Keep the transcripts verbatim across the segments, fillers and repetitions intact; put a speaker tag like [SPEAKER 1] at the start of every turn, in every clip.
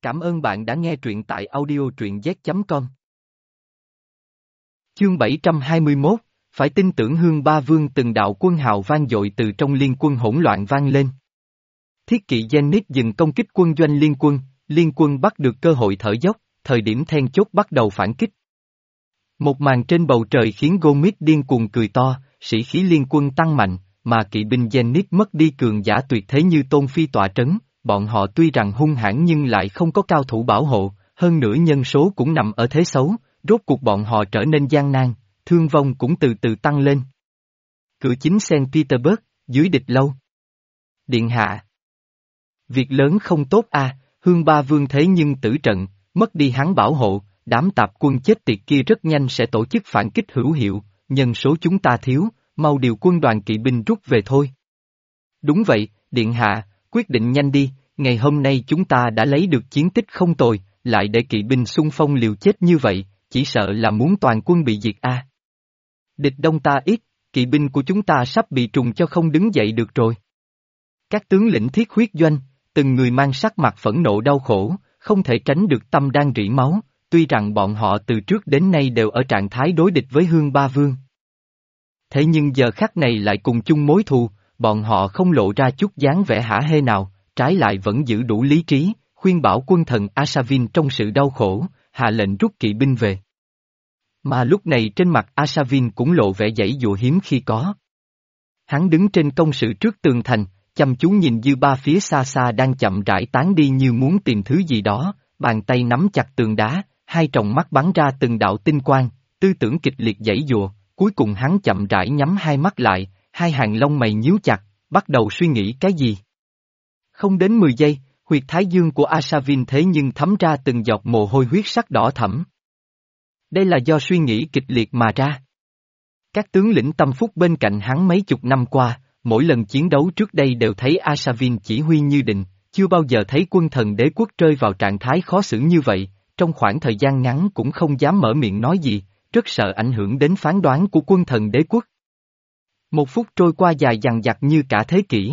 [SPEAKER 1] Cảm ơn bạn đã nghe truyện tại audio truyện z chấm com. Chương bảy trăm hai mươi mốt, phải tin tưởng Hương Ba Vương. Từng đạo quân hào vang dội từ trong liên quân hỗn loạn vang lên. Thiết kỵ Zenith dừng công kích quân doanh liên quân, liên quân bắt được cơ hội thở dốc, thời điểm then chốt bắt đầu phản kích. Một màn trên bầu trời khiến Gomit điên cuồng cười to, sĩ khí liên quân tăng mạnh, mà kỵ binh Zenith mất đi cường giả tuyệt thế như Tôn Phi tọa trấn, bọn họ tuy rằng hung hãn nhưng lại không có cao thủ bảo hộ, hơn nữa nhân số cũng nằm ở thế xấu, rốt cuộc bọn họ trở nên gian nan, thương vong cũng từ từ tăng lên. Cửa chính Saint Petersburg, dưới địch lâu. Điện hạ. Việc lớn không tốt à, Hương Ba Vương thế nhưng tử trận, mất đi hắn bảo hộ, đám tạp quân chết tiệt kia rất nhanh sẽ tổ chức phản kích hữu hiệu, nhân số chúng ta thiếu, mau điều quân đoàn kỵ binh rút về thôi. Đúng vậy, điện hạ, quyết định nhanh đi, ngày hôm nay chúng ta đã lấy được chiến tích không tồi, lại để kỵ binh xung phong liều chết như vậy, chỉ sợ là muốn toàn quân bị diệt a. Địch đông ta ít, kỵ binh của chúng ta sắp bị trùng cho không đứng dậy được rồi. Các tướng lĩnh thiết huyết doanh, từng người mang sắc mặt phẫn nộ đau khổ, không thể tránh được tâm đang rỉ máu, tuy rằng bọn họ từ trước đến nay đều ở trạng thái đối địch với Hương Ba Vương. Thế nhưng giờ khắc này lại cùng chung mối thù, bọn họ không lộ ra chút dáng vẻ hả hê nào, trái lại vẫn giữ đủ lý trí, khuyên bảo quân thần Asavin trong sự đau khổ, hạ lệnh rút kỵ binh về. Mà lúc này trên mặt Asavin cũng lộ vẻ giãy giụa hiếm khi có. Hắn đứng trên công sự trước tường thành, chăm chú nhìn dư ba phía xa xa đang chậm rãi tán đi như muốn tìm thứ gì đó, bàn tay nắm chặt tường đá, hai tròng mắt bắn ra từng đạo tinh quang, tư tưởng kịch liệt giãy giụa, cuối cùng hắn chậm rãi nhắm hai mắt lại, hai hàng lông mày nhíu chặt, bắt đầu suy nghĩ cái gì. Không đến mười giây, huyệt thái dương của Asavin thế nhưng thấm ra từng giọt mồ hôi huyết sắc đỏ thẫm. Đây là do suy nghĩ kịch liệt mà ra. Các tướng lĩnh tâm phúc bên cạnh hắn mấy chục năm qua, mỗi lần chiến đấu trước đây đều thấy Asavin chỉ huy như định, chưa bao giờ thấy quân thần đế quốc rơi vào trạng thái khó xử như vậy, trong khoảng thời gian ngắn cũng không dám mở miệng nói gì, rất sợ ảnh hưởng đến phán đoán của quân thần đế quốc. Một phút trôi qua dài dằng dặc như cả thế kỷ.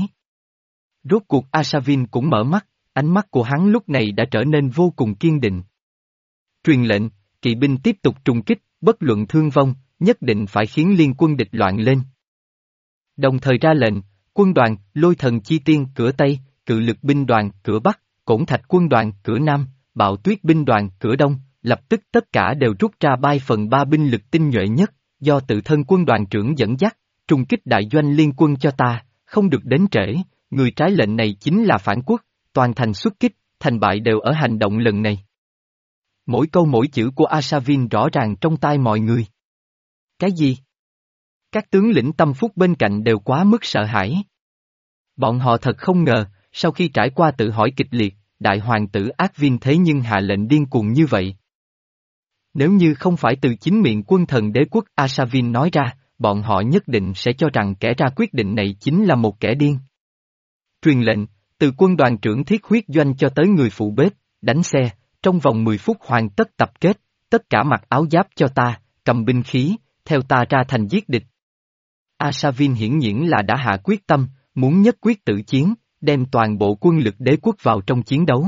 [SPEAKER 1] Rốt cuộc Asavin cũng mở mắt, ánh mắt của hắn lúc này đã trở nên vô cùng kiên định. Truyền lệnh, kỵ binh tiếp tục trùng kích, bất luận thương vong, nhất định phải khiến liên quân địch loạn lên. Đồng thời ra lệnh, quân đoàn, lôi thần chi tiên cửa Tây, cự lực binh đoàn cửa Bắc, cổn thạch quân đoàn cửa Nam, bạo tuyết binh đoàn cửa Đông, lập tức tất cả đều rút ra ba phần ba binh lực tinh nhuệ nhất, do tự thân quân đoàn trưởng dẫn dắt, trùng kích đại doanh liên quân cho ta, không được đến trễ, người trái lệnh này chính là phản quốc, toàn thành xuất kích, thành bại đều ở hành động lần này. Mỗi câu mỗi chữ của Asavin rõ ràng trong tai mọi người. Cái gì? Các tướng lĩnh tâm phúc bên cạnh đều quá mức sợ hãi. Bọn họ thật không ngờ, sau khi trải qua tự hỏi kịch liệt, đại hoàng tử Advin thế nhưng hạ lệnh điên cuồng như vậy. Nếu như không phải từ chính miệng quân thần đế quốc Asavin nói ra, bọn họ nhất định sẽ cho rằng kẻ ra quyết định này chính là một kẻ điên. Truyền lệnh, từ quân đoàn trưởng thiết huyết doanh cho tới người phụ bếp, đánh xe, trong vòng mười phút hoàn tất tập kết, tất cả mặc áo giáp cho ta, cầm binh khí, theo ta ra thành giết địch. Asavin hiển nhiên là đã hạ quyết tâm, muốn nhất quyết tự chiến, đem toàn bộ quân lực đế quốc vào trong chiến đấu.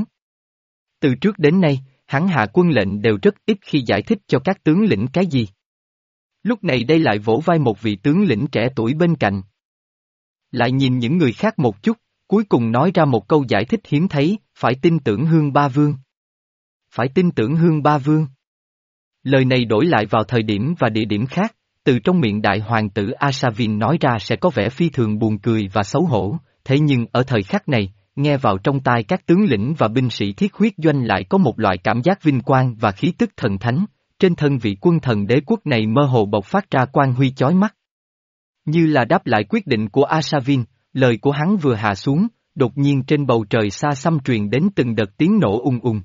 [SPEAKER 1] Từ trước đến nay, hắn hạ quân lệnh đều rất ít khi giải thích cho các tướng lĩnh cái gì. Lúc này đây lại vỗ vai một vị tướng lĩnh trẻ tuổi bên cạnh. Lại nhìn những người khác một chút, cuối cùng nói ra một câu giải thích hiếm thấy, phải tin tưởng Hương Ba Vương. Phải tin tưởng Hương Ba Vương. Lời này đổi lại vào thời điểm và địa điểm khác, từ trong miệng đại hoàng tử Asavin nói ra sẽ có vẻ phi thường buồn cười và xấu hổ, thế nhưng ở thời khắc này, nghe vào trong tai các tướng lĩnh và binh sĩ thiết huyết doanh lại có một loại cảm giác vinh quang và khí tức thần thánh, trên thân vị quân thần đế quốc này mơ hồ bộc phát ra quang huy chói mắt. Như là đáp lại quyết định của Asavin, lời của hắn vừa hạ xuống, đột nhiên trên bầu trời xa xăm truyền đến từng đợt tiếng nổ ung ung.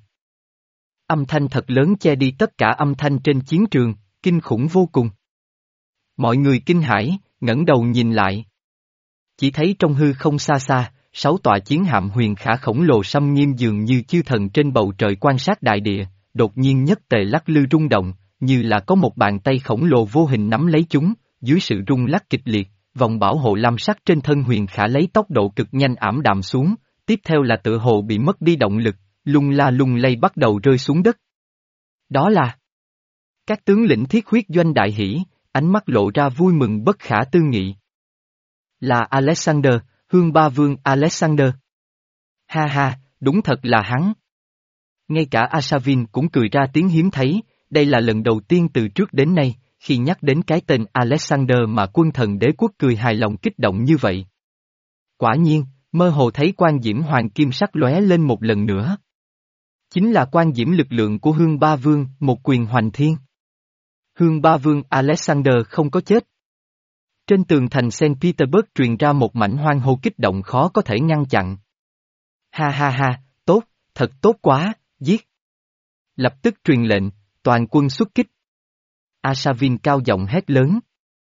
[SPEAKER 1] Âm thanh thật lớn che đi tất cả âm thanh trên chiến trường, kinh khủng vô cùng. Mọi người kinh hãi, ngẩng đầu nhìn lại. Chỉ thấy trong hư không xa xa, sáu tọa chiến hạm huyền khả khổng lồ xăm nghiêm dường như chư thần trên bầu trời quan sát đại địa, đột nhiên nhất tề lắc lư rung động, như là có một bàn tay khổng lồ vô hình nắm lấy chúng, dưới sự rung lắc kịch liệt, vòng bảo hộ lam sắc trên thân huyền khả lấy tốc độ cực nhanh ảm đạm xuống, tiếp theo là tựa hồ bị mất đi động lực, lung la lung lay bắt đầu rơi xuống đất. Đó là các tướng lĩnh thiết huyết doanh đại hỉ, ánh mắt lộ ra vui mừng bất khả tư nghị. Là Alexander, Hương Ba Vương Alexander. Ha ha, đúng thật là hắn. Ngay cả Asavin cũng cười ra tiếng hiếm thấy, đây là lần đầu tiên từ trước đến nay, khi nhắc đến cái tên Alexander mà quân thần đế quốc cười hài lòng kích động như vậy. Quả nhiên, mơ hồ thấy quan diễm hoàng kim sắc lóe lên một lần nữa. Chính là quan diễm lực lượng của Hương Ba Vương, một quyền hoành thiên. Hương Ba Vương Alexander không có chết. Trên tường thành Saint Petersburg truyền ra một mảnh hoan hô kích động khó có thể ngăn chặn. Ha ha ha, tốt, thật tốt quá, giết. Lập tức truyền lệnh, toàn quân xuất kích. Asavin cao giọng hét lớn.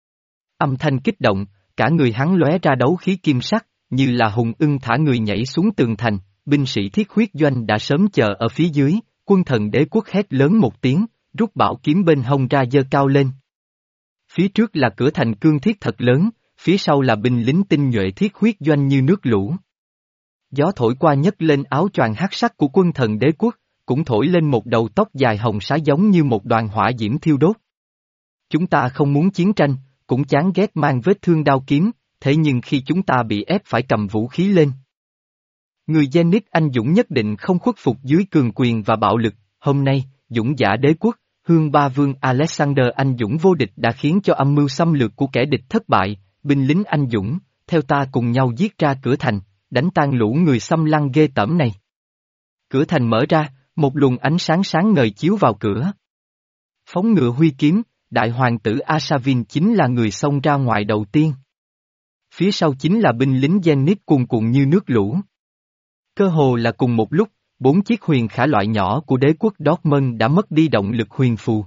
[SPEAKER 1] Âm thanh kích động, cả người hắn lóe ra đấu khí kim sắc, như là hùng ưng thả người nhảy xuống tường thành, binh sĩ thiết huyết doanh đã sớm chờ ở phía dưới, quân thần đế quốc hét lớn một tiếng, rút bảo kiếm bên hông ra giơ cao lên. Phía trước là cửa thành cương thiết thật lớn, phía sau là binh lính tinh nhuệ thiết huyết doanh như nước lũ. Gió thổi qua nhấc lên áo choàng hắc sắc của quân thần đế quốc, cũng thổi lên một đầu tóc dài hồng sá giống như một đoàn hỏa diễm thiêu đốt. Chúng ta không muốn chiến tranh, cũng chán ghét mang vết thương đao kiếm, thế nhưng khi chúng ta bị ép phải cầm vũ khí lên. Người Zenith anh dũng nhất định không khuất phục dưới cường quyền và bạo lực, hôm nay, dũng giả đế quốc, Hương Ba Vương Alexander anh dũng vô địch đã khiến cho âm mưu xâm lược của kẻ địch thất bại, binh lính anh dũng, theo ta cùng nhau giết ra cửa thành, đánh tan lũ người xâm lăng ghê tởm này. Cửa thành mở ra, một luồng ánh sáng sáng ngời chiếu vào cửa. Phóng ngựa huy kiếm, đại hoàng tử Asavin chính là người xông ra ngoài đầu tiên. Phía sau chính là binh lính Zenith cuồn cuộn như nước lũ. Cơ hồ là cùng một lúc, bốn chiếc huyền khả loại nhỏ của đế quốc Dortmund đã mất đi động lực huyền phù.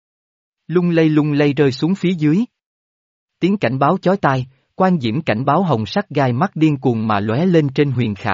[SPEAKER 1] Lung lay lung lay rơi xuống phía dưới. Tiếng cảnh báo chói tai, quan diễm cảnh báo hồng sắc gai mắt điên cuồng mà lóe lên trên huyền khả.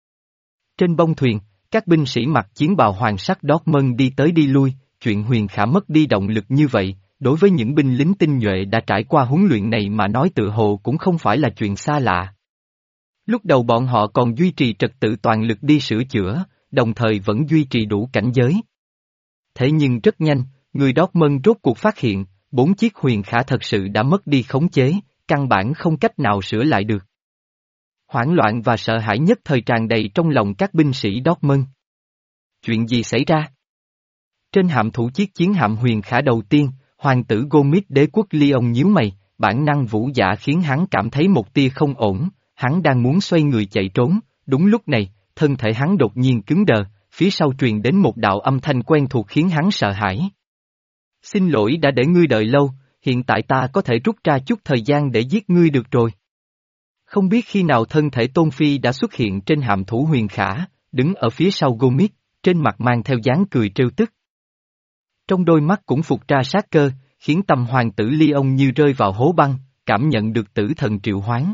[SPEAKER 1] Trên bông thuyền, các binh sĩ mặc chiến bào hoàng sắc Dortmund đi tới đi lui, chuyện huyền khả mất đi động lực như vậy, đối với những binh lính tinh nhuệ đã trải qua huấn luyện này mà nói tự hồ cũng không phải là chuyện xa lạ. Lúc đầu bọn họ còn duy trì trật tự toàn lực đi sửa chữa, đồng thời vẫn duy trì đủ cảnh giới. Thế nhưng rất nhanh, người Dortmund rốt cuộc phát hiện, bốn chiếc huyền khả thật sự đã mất đi khống chế, căn bản không cách nào sửa lại được. Hoảng loạn và sợ hãi nhất thời tràn đầy trong lòng các binh sĩ Dortmund. Chuyện gì xảy ra? Trên hạm thủ chiếc chiến hạm huyền khả đầu tiên, hoàng tử Gomit đế quốc Lyon nhíu mày, bản năng vũ dạ khiến hắn cảm thấy một tia không ổn, hắn đang muốn xoay người chạy trốn, đúng lúc này, thân thể hắn đột nhiên cứng đờ, phía sau truyền đến một đạo âm thanh quen thuộc khiến hắn sợ hãi. Xin lỗi đã để ngươi đợi lâu, hiện tại ta có thể rút ra chút thời gian để giết ngươi được rồi. Không biết khi nào thân thể Tôn Phi đã xuất hiện trên hạm thủ huyền khả, đứng ở phía sau Gomit, trên mặt mang theo dáng cười trêu tức. Trong đôi mắt cũng phục ra sát cơ, khiến tâm hoàng tử Lyon như rơi vào hố băng, cảm nhận được tử thần triệu hoán.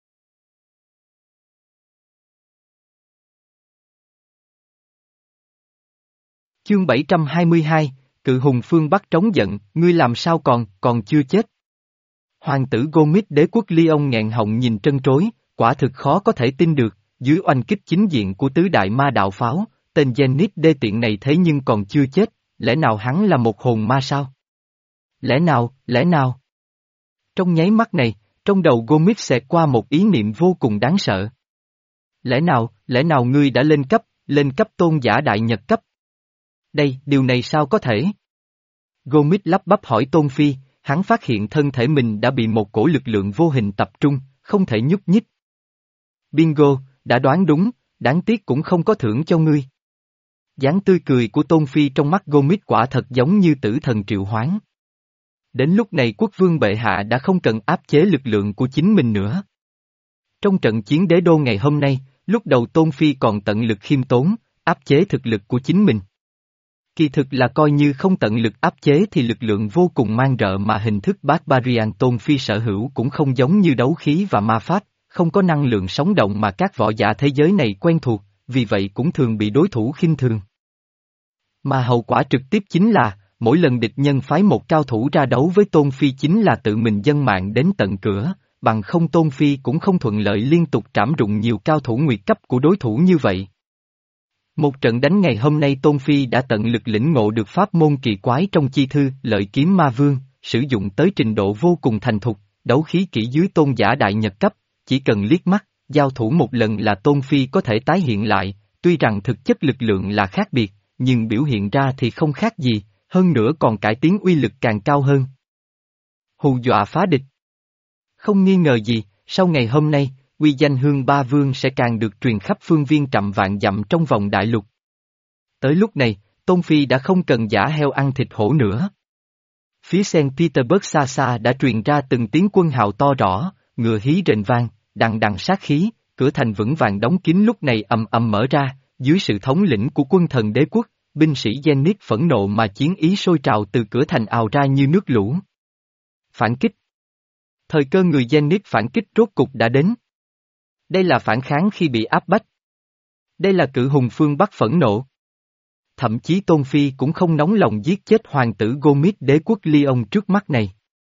[SPEAKER 1] Chương bảy trăm hai mươi hai, Cự hùng phương Bắc trống giận, ngươi làm sao còn, còn chưa chết. Hoàng tử Gomit đế quốc Lyon nghẹn họng nhìn trân trối, quả thực khó có thể tin được, dưới oanh kích chính diện của tứ đại ma đạo pháo, tên Zenith đê tiện này thế nhưng còn chưa chết, lẽ nào hắn là một hồn ma sao? Lẽ nào, lẽ nào? Trong nháy mắt này, trong đầu Gomit xẹt qua một ý niệm vô cùng đáng sợ. Lẽ nào, lẽ nào ngươi đã lên cấp, lên cấp tôn giả đại nhật cấp? Đây, điều này sao có thể? Gomit lắp bắp hỏi Tôn Phi, hắn phát hiện thân thể mình đã bị một cổ lực lượng vô hình tập trung, không thể nhúc nhích. Bingo, đã đoán đúng, đáng tiếc cũng không có thưởng cho ngươi. Dáng tươi cười của Tôn Phi trong mắt Gomit quả thật giống như tử thần triệu hoán. Đến lúc này quốc vương bệ hạ đã không cần áp chế lực lượng của chính mình nữa. Trong trận chiến đế đô ngày hôm nay, lúc đầu Tôn Phi còn tận lực khiêm tốn, áp chế thực lực của chính mình. Kỳ thực là coi như không tận lực áp chế thì lực lượng vô cùng man rợ mà hình thức Barbarian Tôn Phi sở hữu cũng không giống như đấu khí và ma pháp, không có năng lượng sống động mà các võ giả thế giới này quen thuộc, vì vậy cũng thường bị đối thủ khinh thường. Mà hậu quả trực tiếp chính là, mỗi lần địch nhân phái một cao thủ ra đấu với Tôn Phi chính là tự mình dâng mạng đến tận cửa, bằng không Tôn Phi cũng không thuận lợi liên tục trảm rụng nhiều cao thủ nguyệt cấp của đối thủ như vậy. Một trận đánh ngày hôm nay Tôn Phi đã tận lực lĩnh ngộ được pháp môn kỳ quái trong chi thư lợi kiếm ma vương, sử dụng tới trình độ vô cùng thành thục, đấu khí kỹ dưới tôn giả đại nhật cấp, chỉ cần liếc mắt, giao thủ một lần là Tôn Phi có thể tái hiện lại, tuy rằng thực chất lực lượng là khác biệt, nhưng biểu hiện ra thì không khác gì, hơn nữa còn cải tiến uy lực càng cao hơn. Hù dọa phá địch. Không nghi ngờ gì, sau ngày hôm nay, uy danh Hương Ba Vương sẽ càng được truyền khắp phương viên trăm vạn dặm trong vòng đại lục. Tới lúc này, Tôn Phi đã không cần giả heo ăn thịt hổ nữa. Phía Saint Petersburg xa xa đã truyền ra từng tiếng quân hào to rõ, ngựa hí rền vang, đằng đằng sát khí, cửa thành vững vàng đóng kín lúc này ầm ầm mở ra, dưới sự thống lĩnh của quân thần đế quốc, binh sĩ Zenith phẫn nộ mà chiến ý sôi trào từ cửa thành ào ra như nước lũ. Phản kích. Thời cơ người Zenith phản kích rốt cục đã đến. Đây là phản kháng khi bị áp bách. Đây là cự hùng phương Bắc phẫn nộ. Thậm chí Tôn Phi cũng không nóng lòng giết chết hoàng tử Gomit đế quốc Lyon trước mắt này.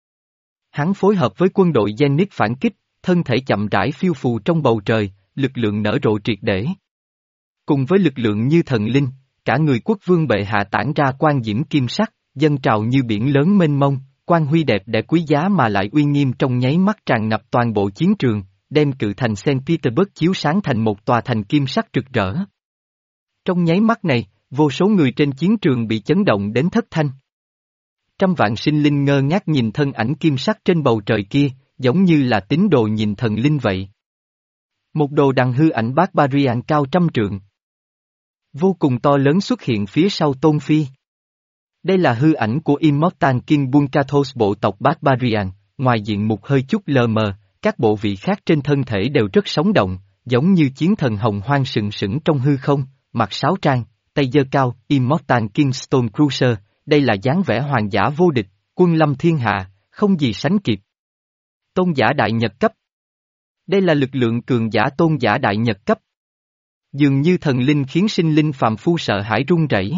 [SPEAKER 1] Hắn phối hợp với quân đội Zenith phản kích, thân thể chậm rãi phiêu phù trong bầu trời, lực lượng nở rộ triệt để. Cùng với lực lượng như thần linh, cả người quốc vương bệ hạ tản ra quang diễm kim sắc, dâng trào như biển lớn mênh mông, quang huy đẹp đẽ quý giá mà lại uy nghiêm trong nháy mắt tràn ngập toàn bộ chiến trường, đem cự thành Saint Petersburg chiếu sáng thành một tòa thành kim sắc rực rỡ. Trong nháy mắt này, vô số người trên chiến trường bị chấn động đến thất thanh. Trăm vạn sinh linh ngơ ngác nhìn thân ảnh kim sắc trên bầu trời kia, giống như là tín đồ nhìn thần linh vậy. Một đồ đằng hư ảnh Barbarian cao trăm trượng. Vô cùng to lớn xuất hiện phía sau Tôn Phi. Đây là hư ảnh của Immortal King Bunkathos bộ tộc Barbarian, ngoài diện mục hơi chút lờ mờ, các bộ vị khác trên thân thể đều rất sống động, giống như chiến thần hồng hoang sừng sững trong hư không, mặt sáo trang, tay giơ cao, Immortal King Stone Cruiser, đây là dáng vẻ hoàng giả vô địch, quân lâm thiên hạ, không gì sánh kịp. Tôn giả đại nhật cấp. Đây là lực lượng cường giả tôn giả đại nhật cấp. Dường như thần linh khiến sinh linh phàm phu sợ hãi run rẩy.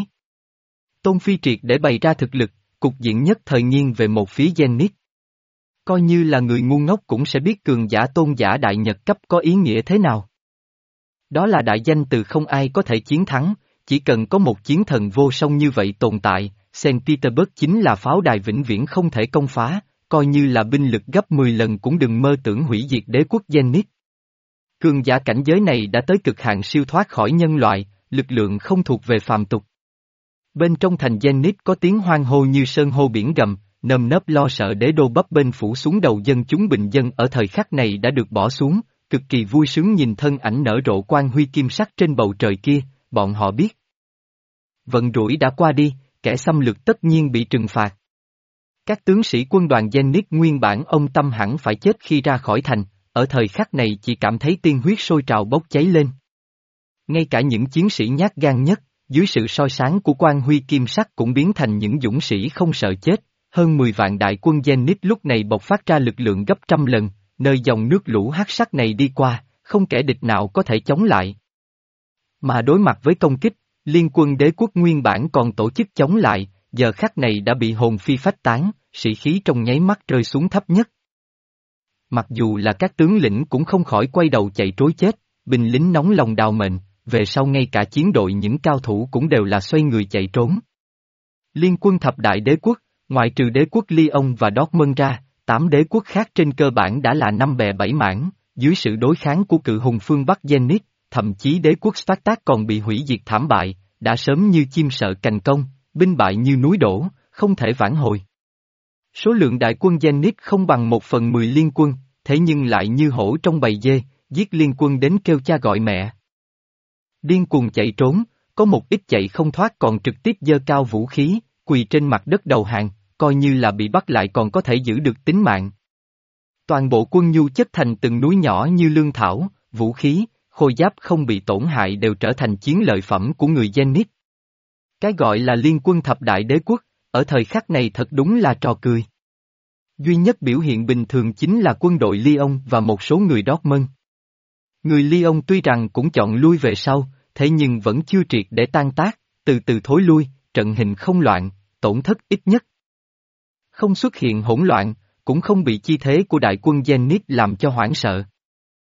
[SPEAKER 1] Tôn Phi triệt để bày ra thực lực, cục diện nhất thời nghiêng về một phía Zenith. Coi như là người ngu ngốc cũng sẽ biết cường giả tôn giả đại nhật cấp có ý nghĩa thế nào. Đó là đại danh từ không ai có thể chiến thắng, chỉ cần có một chiến thần vô song như vậy tồn tại, Saint Petersburg chính là pháo đài vĩnh viễn không thể công phá, coi như là binh lực gấp mười lần cũng đừng mơ tưởng hủy diệt đế quốc Zenith. Cường giả cảnh giới này đã tới cực hạn siêu thoát khỏi nhân loại, lực lượng không thuộc về phàm tục. Bên trong thành Zenith có tiếng hoang hô như sơn hô biển gầm, nơm nớp lo sợ đế đô bấp bênh phủ xuống đầu dân chúng bình dân ở thời khắc này đã được bỏ xuống, cực kỳ vui sướng nhìn thân ảnh nở rộ quang huy kim sắc trên bầu trời kia, bọn họ biết. Vận rủi đã qua đi, kẻ xâm lược tất nhiên bị trừng phạt. Các tướng sĩ quân đoàn Zenith nguyên bản ông tâm hẳn phải chết khi ra khỏi thành, ở thời khắc này chỉ cảm thấy tiên huyết sôi trào bốc cháy lên. Ngay cả những chiến sĩ nhát gan nhất, dưới sự soi sáng của quang huy kim sắc cũng biến thành những dũng sĩ không sợ chết, hơn mười vạn đại quân Zenith lúc này bộc phát ra lực lượng gấp trăm lần, nơi dòng nước lũ hắc sắc này đi qua, không kẻ địch nào có thể chống lại. Mà đối mặt với công kích, liên quân đế quốc nguyên bản còn tổ chức chống lại, giờ khắc này đã bị hồn phi phách tán, sĩ khí trong nháy mắt rơi xuống thấp nhất. Mặc dù là các tướng lĩnh cũng không khỏi quay đầu chạy trối chết, binh lính nóng lòng đào mệnh, về sau ngay cả chiến đội những cao thủ cũng đều là xoay người chạy trốn. Liên quân thập đại đế quốc, ngoại trừ đế quốc Lyon và Dortmund ra, tám đế quốc khác trên cơ bản đã là năm bè bảy mảng, dưới sự đối kháng của cự hùng phương Bắc Zenith, thậm chí đế quốc Spartak còn bị hủy diệt thảm bại, đã sớm như chim sợ cành công, binh bại như núi đổ, không thể vãn hồi. Số lượng đại quân Zenith không bằng một phần mười liên quân, thế nhưng lại như hổ trong bầy dê, giết liên quân đến kêu cha gọi mẹ. Điên cuồng chạy trốn, có một ít chạy không thoát còn trực tiếp giơ cao vũ khí, quỳ trên mặt đất đầu hàng, coi như là bị bắt lại còn có thể giữ được tính mạng. Toàn bộ quân nhu chất thành từng núi nhỏ như lương thảo, vũ khí, khôi giáp không bị tổn hại đều trở thành chiến lợi phẩm của người Zenith. Cái gọi là liên quân thập đại đế quốc, ở thời khắc này thật đúng là trò cười. Duy nhất biểu hiện bình thường chính là quân đội Lyon và một số người Dortmund. Người Lyon tuy rằng cũng chọn lui về sau, thế nhưng vẫn chưa triệt để tan tác, từ từ thối lui, trận hình không loạn, tổn thất ít nhất. Không xuất hiện hỗn loạn, cũng không bị chi thế của đại quân Zenith làm cho hoảng sợ.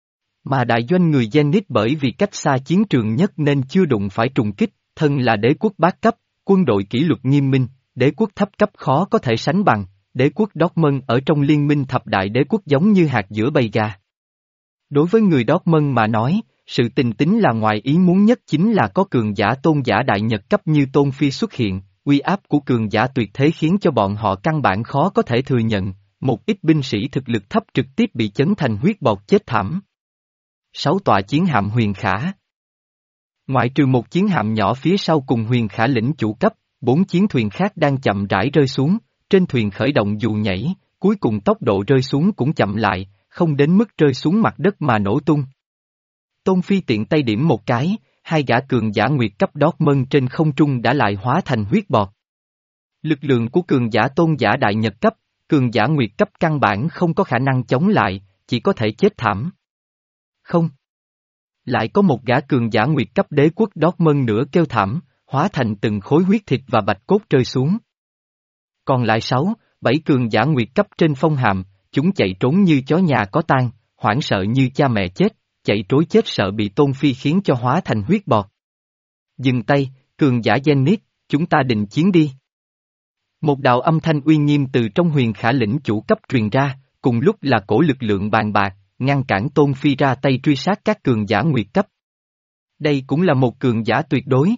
[SPEAKER 1] Mà đại doanh người Zenit bởi vì cách xa chiến trường nhất nên chưa đụng phải trùng kích, thân là đế quốc bát cấp, quân đội kỷ luật nghiêm minh, đế quốc thấp cấp khó có thể sánh bằng, đế quốc Dortmund ở trong liên minh thập đại đế quốc giống như hạt giữa bầy gà. Đối với người Dortmund mà nói, sự tình tính là ngoài ý muốn nhất chính là có cường giả tôn giả đại nhật cấp như Tôn Phi xuất hiện, uy áp của cường giả tuyệt thế khiến cho bọn họ căn bản khó có thể thừa nhận, một ít binh sĩ thực lực thấp trực tiếp bị chấn thành huyết bọt chết thảm. Sáu tọa chiến hạm huyền khả. Ngoại trừ một chiến hạm nhỏ phía sau cùng huyền khả lĩnh chủ cấp, bốn chiến thuyền khác đang chậm rãi rơi xuống, trên thuyền khởi động dù nhảy, cuối cùng tốc độ rơi xuống cũng chậm lại, không đến mức rơi xuống mặt đất mà nổ tung. Tôn Phi tiện tay điểm một cái, hai gã cường giả nguyệt cấp Dortmund trên không trung đã lại hóa thành huyết bọt. Lực lượng của cường giả tôn giả đại nhật cấp, cường giả nguyệt cấp căn bản không có khả năng chống lại, chỉ có thể chết thảm. Không. Lại có một gã cường giả nguyệt cấp đế quốc Dortmund nữa kêu thảm, hóa thành từng khối huyết thịt và bạch cốt rơi xuống. Còn lại sáu, bảy cường giả nguyệt cấp trên phong hàm, chúng chạy trốn như chó nhà có tang, hoảng sợ như cha mẹ chết, chạy trối chết sợ bị Tôn Phi khiến cho hóa thành huyết bọt. Dừng tay, cường giả Zenit, chúng ta định chiến đi. Một đạo âm thanh uy nghiêm từ trong huyền khả lĩnh chủ cấp truyền ra, cùng lúc là cổ lực lượng bàn bạc, ngăn cản Tôn Phi ra tay truy sát các cường giả nguyệt cấp. Đây cũng là một cường giả tuyệt đối.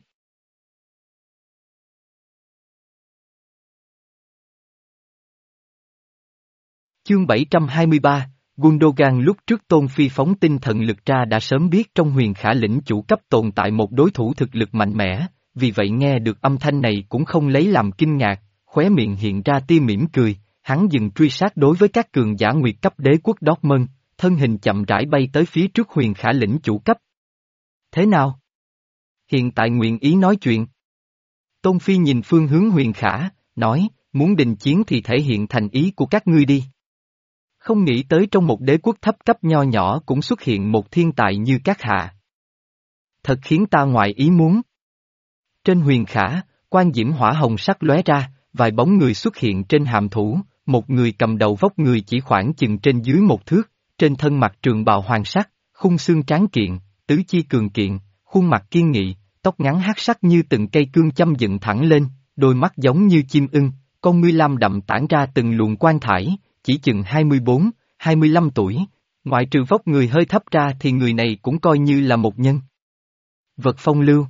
[SPEAKER 1] Chương bảy trăm hai mươi ba, Gundogan lúc trước Tôn Phi phóng tinh thần lực ra đã sớm biết trong huyền khả lĩnh chủ cấp tồn tại một đối thủ thực lực mạnh mẽ, vì vậy nghe được âm thanh này cũng không lấy làm kinh ngạc, khóe miệng hiện ra tia mỉm cười, hắn dừng truy sát đối với các cường giả nguyệt cấp đế quốc Dortmund, thân hình chậm rãi bay tới phía trước huyền khả lĩnh chủ cấp. Thế nào? Hiện tại nguyện ý nói chuyện. Tôn Phi nhìn phương hướng huyền khả, nói, muốn đình chiến thì thể hiện thành ý của các ngươi đi. Không nghĩ tới trong một đế quốc thấp cấp nho nhỏ cũng xuất hiện một thiên tài như các hạ. Thật khiến ta ngoài ý muốn. Trên huyền khả, quan diễm hỏa hồng sắc lóe ra, vài bóng người xuất hiện trên hạm thủ, một người cầm đầu vóc người chỉ khoảng chừng trên dưới một thước, trên thân mặt trường bào hoàng sắc, khung xương tráng kiện, tứ chi cường kiện, khuôn mặt kiên nghị, tóc ngắn hắc sắc như từng cây cương châm dựng thẳng lên, đôi mắt giống như chim ưng, con ngươi lam đậm tản ra từng luồng quang thải, chỉ chừng hai mươi bốn, hai mươi lăm tuổi, ngoại trừ vóc người hơi thấp ra thì người này cũng coi như là một nhân vật phong lưu.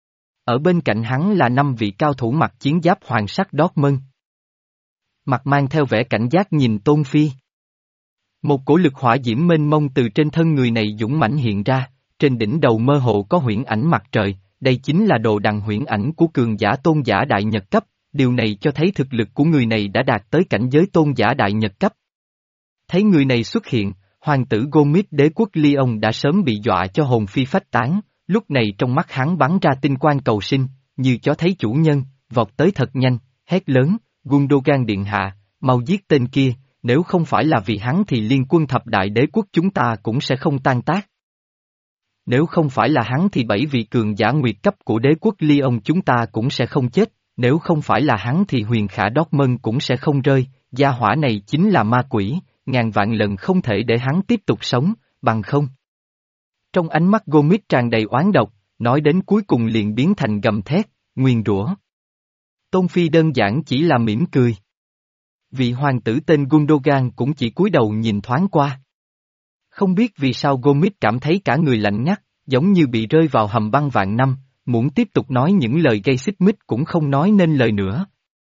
[SPEAKER 1] Ở bên cạnh hắn là năm vị cao thủ mặc chiến giáp hoàng sắc Dortmund. Mặt mang theo vẻ cảnh giác nhìn Tôn Phi. Một cổ lực hỏa diễm mênh mông từ trên thân người này dũng mãnh hiện ra, trên đỉnh đầu mơ hồ có huyễn ảnh mặt trời, đây chính là đồ đằng huyễn ảnh của cường giả tôn giả đại nhật cấp, điều này cho thấy thực lực của người này đã đạt tới cảnh giới tôn giả đại nhật cấp. Thấy người này xuất hiện, hoàng tử Gomit đế quốc Lyon đã sớm bị dọa cho hồn phi phách tán, lúc này trong mắt hắn bắn ra tinh quang cầu sinh, như chó thấy chủ nhân, vọt tới thật nhanh, hét lớn, Gundogan điện hạ, mau giết tên kia, nếu không phải là vì hắn thì liên quân thập đại đế quốc chúng ta cũng sẽ không tan tác. Nếu không phải là hắn thì bảy vị cường giả nguyệt cấp của đế quốc Lyon chúng ta cũng sẽ không chết, nếu không phải là hắn thì huyền khả Dortmund cũng sẽ không rơi, gia hỏa này chính là ma quỷ, ngàn vạn lần không thể để hắn tiếp tục sống, bằng không. Trong ánh mắt Gomit tràn đầy oán độc, nói đến cuối cùng liền biến thành gầm thét, nguyền rủa. Tôn Phi đơn giản chỉ là mỉm cười. Vị hoàng tử tên Gundogan cũng chỉ cúi đầu nhìn thoáng qua. Không biết vì sao Gomit cảm thấy cả người lạnh ngắt, giống như bị rơi vào hầm băng vạn năm, muốn tiếp tục nói những lời gây xích mích cũng không nói nên lời nữa.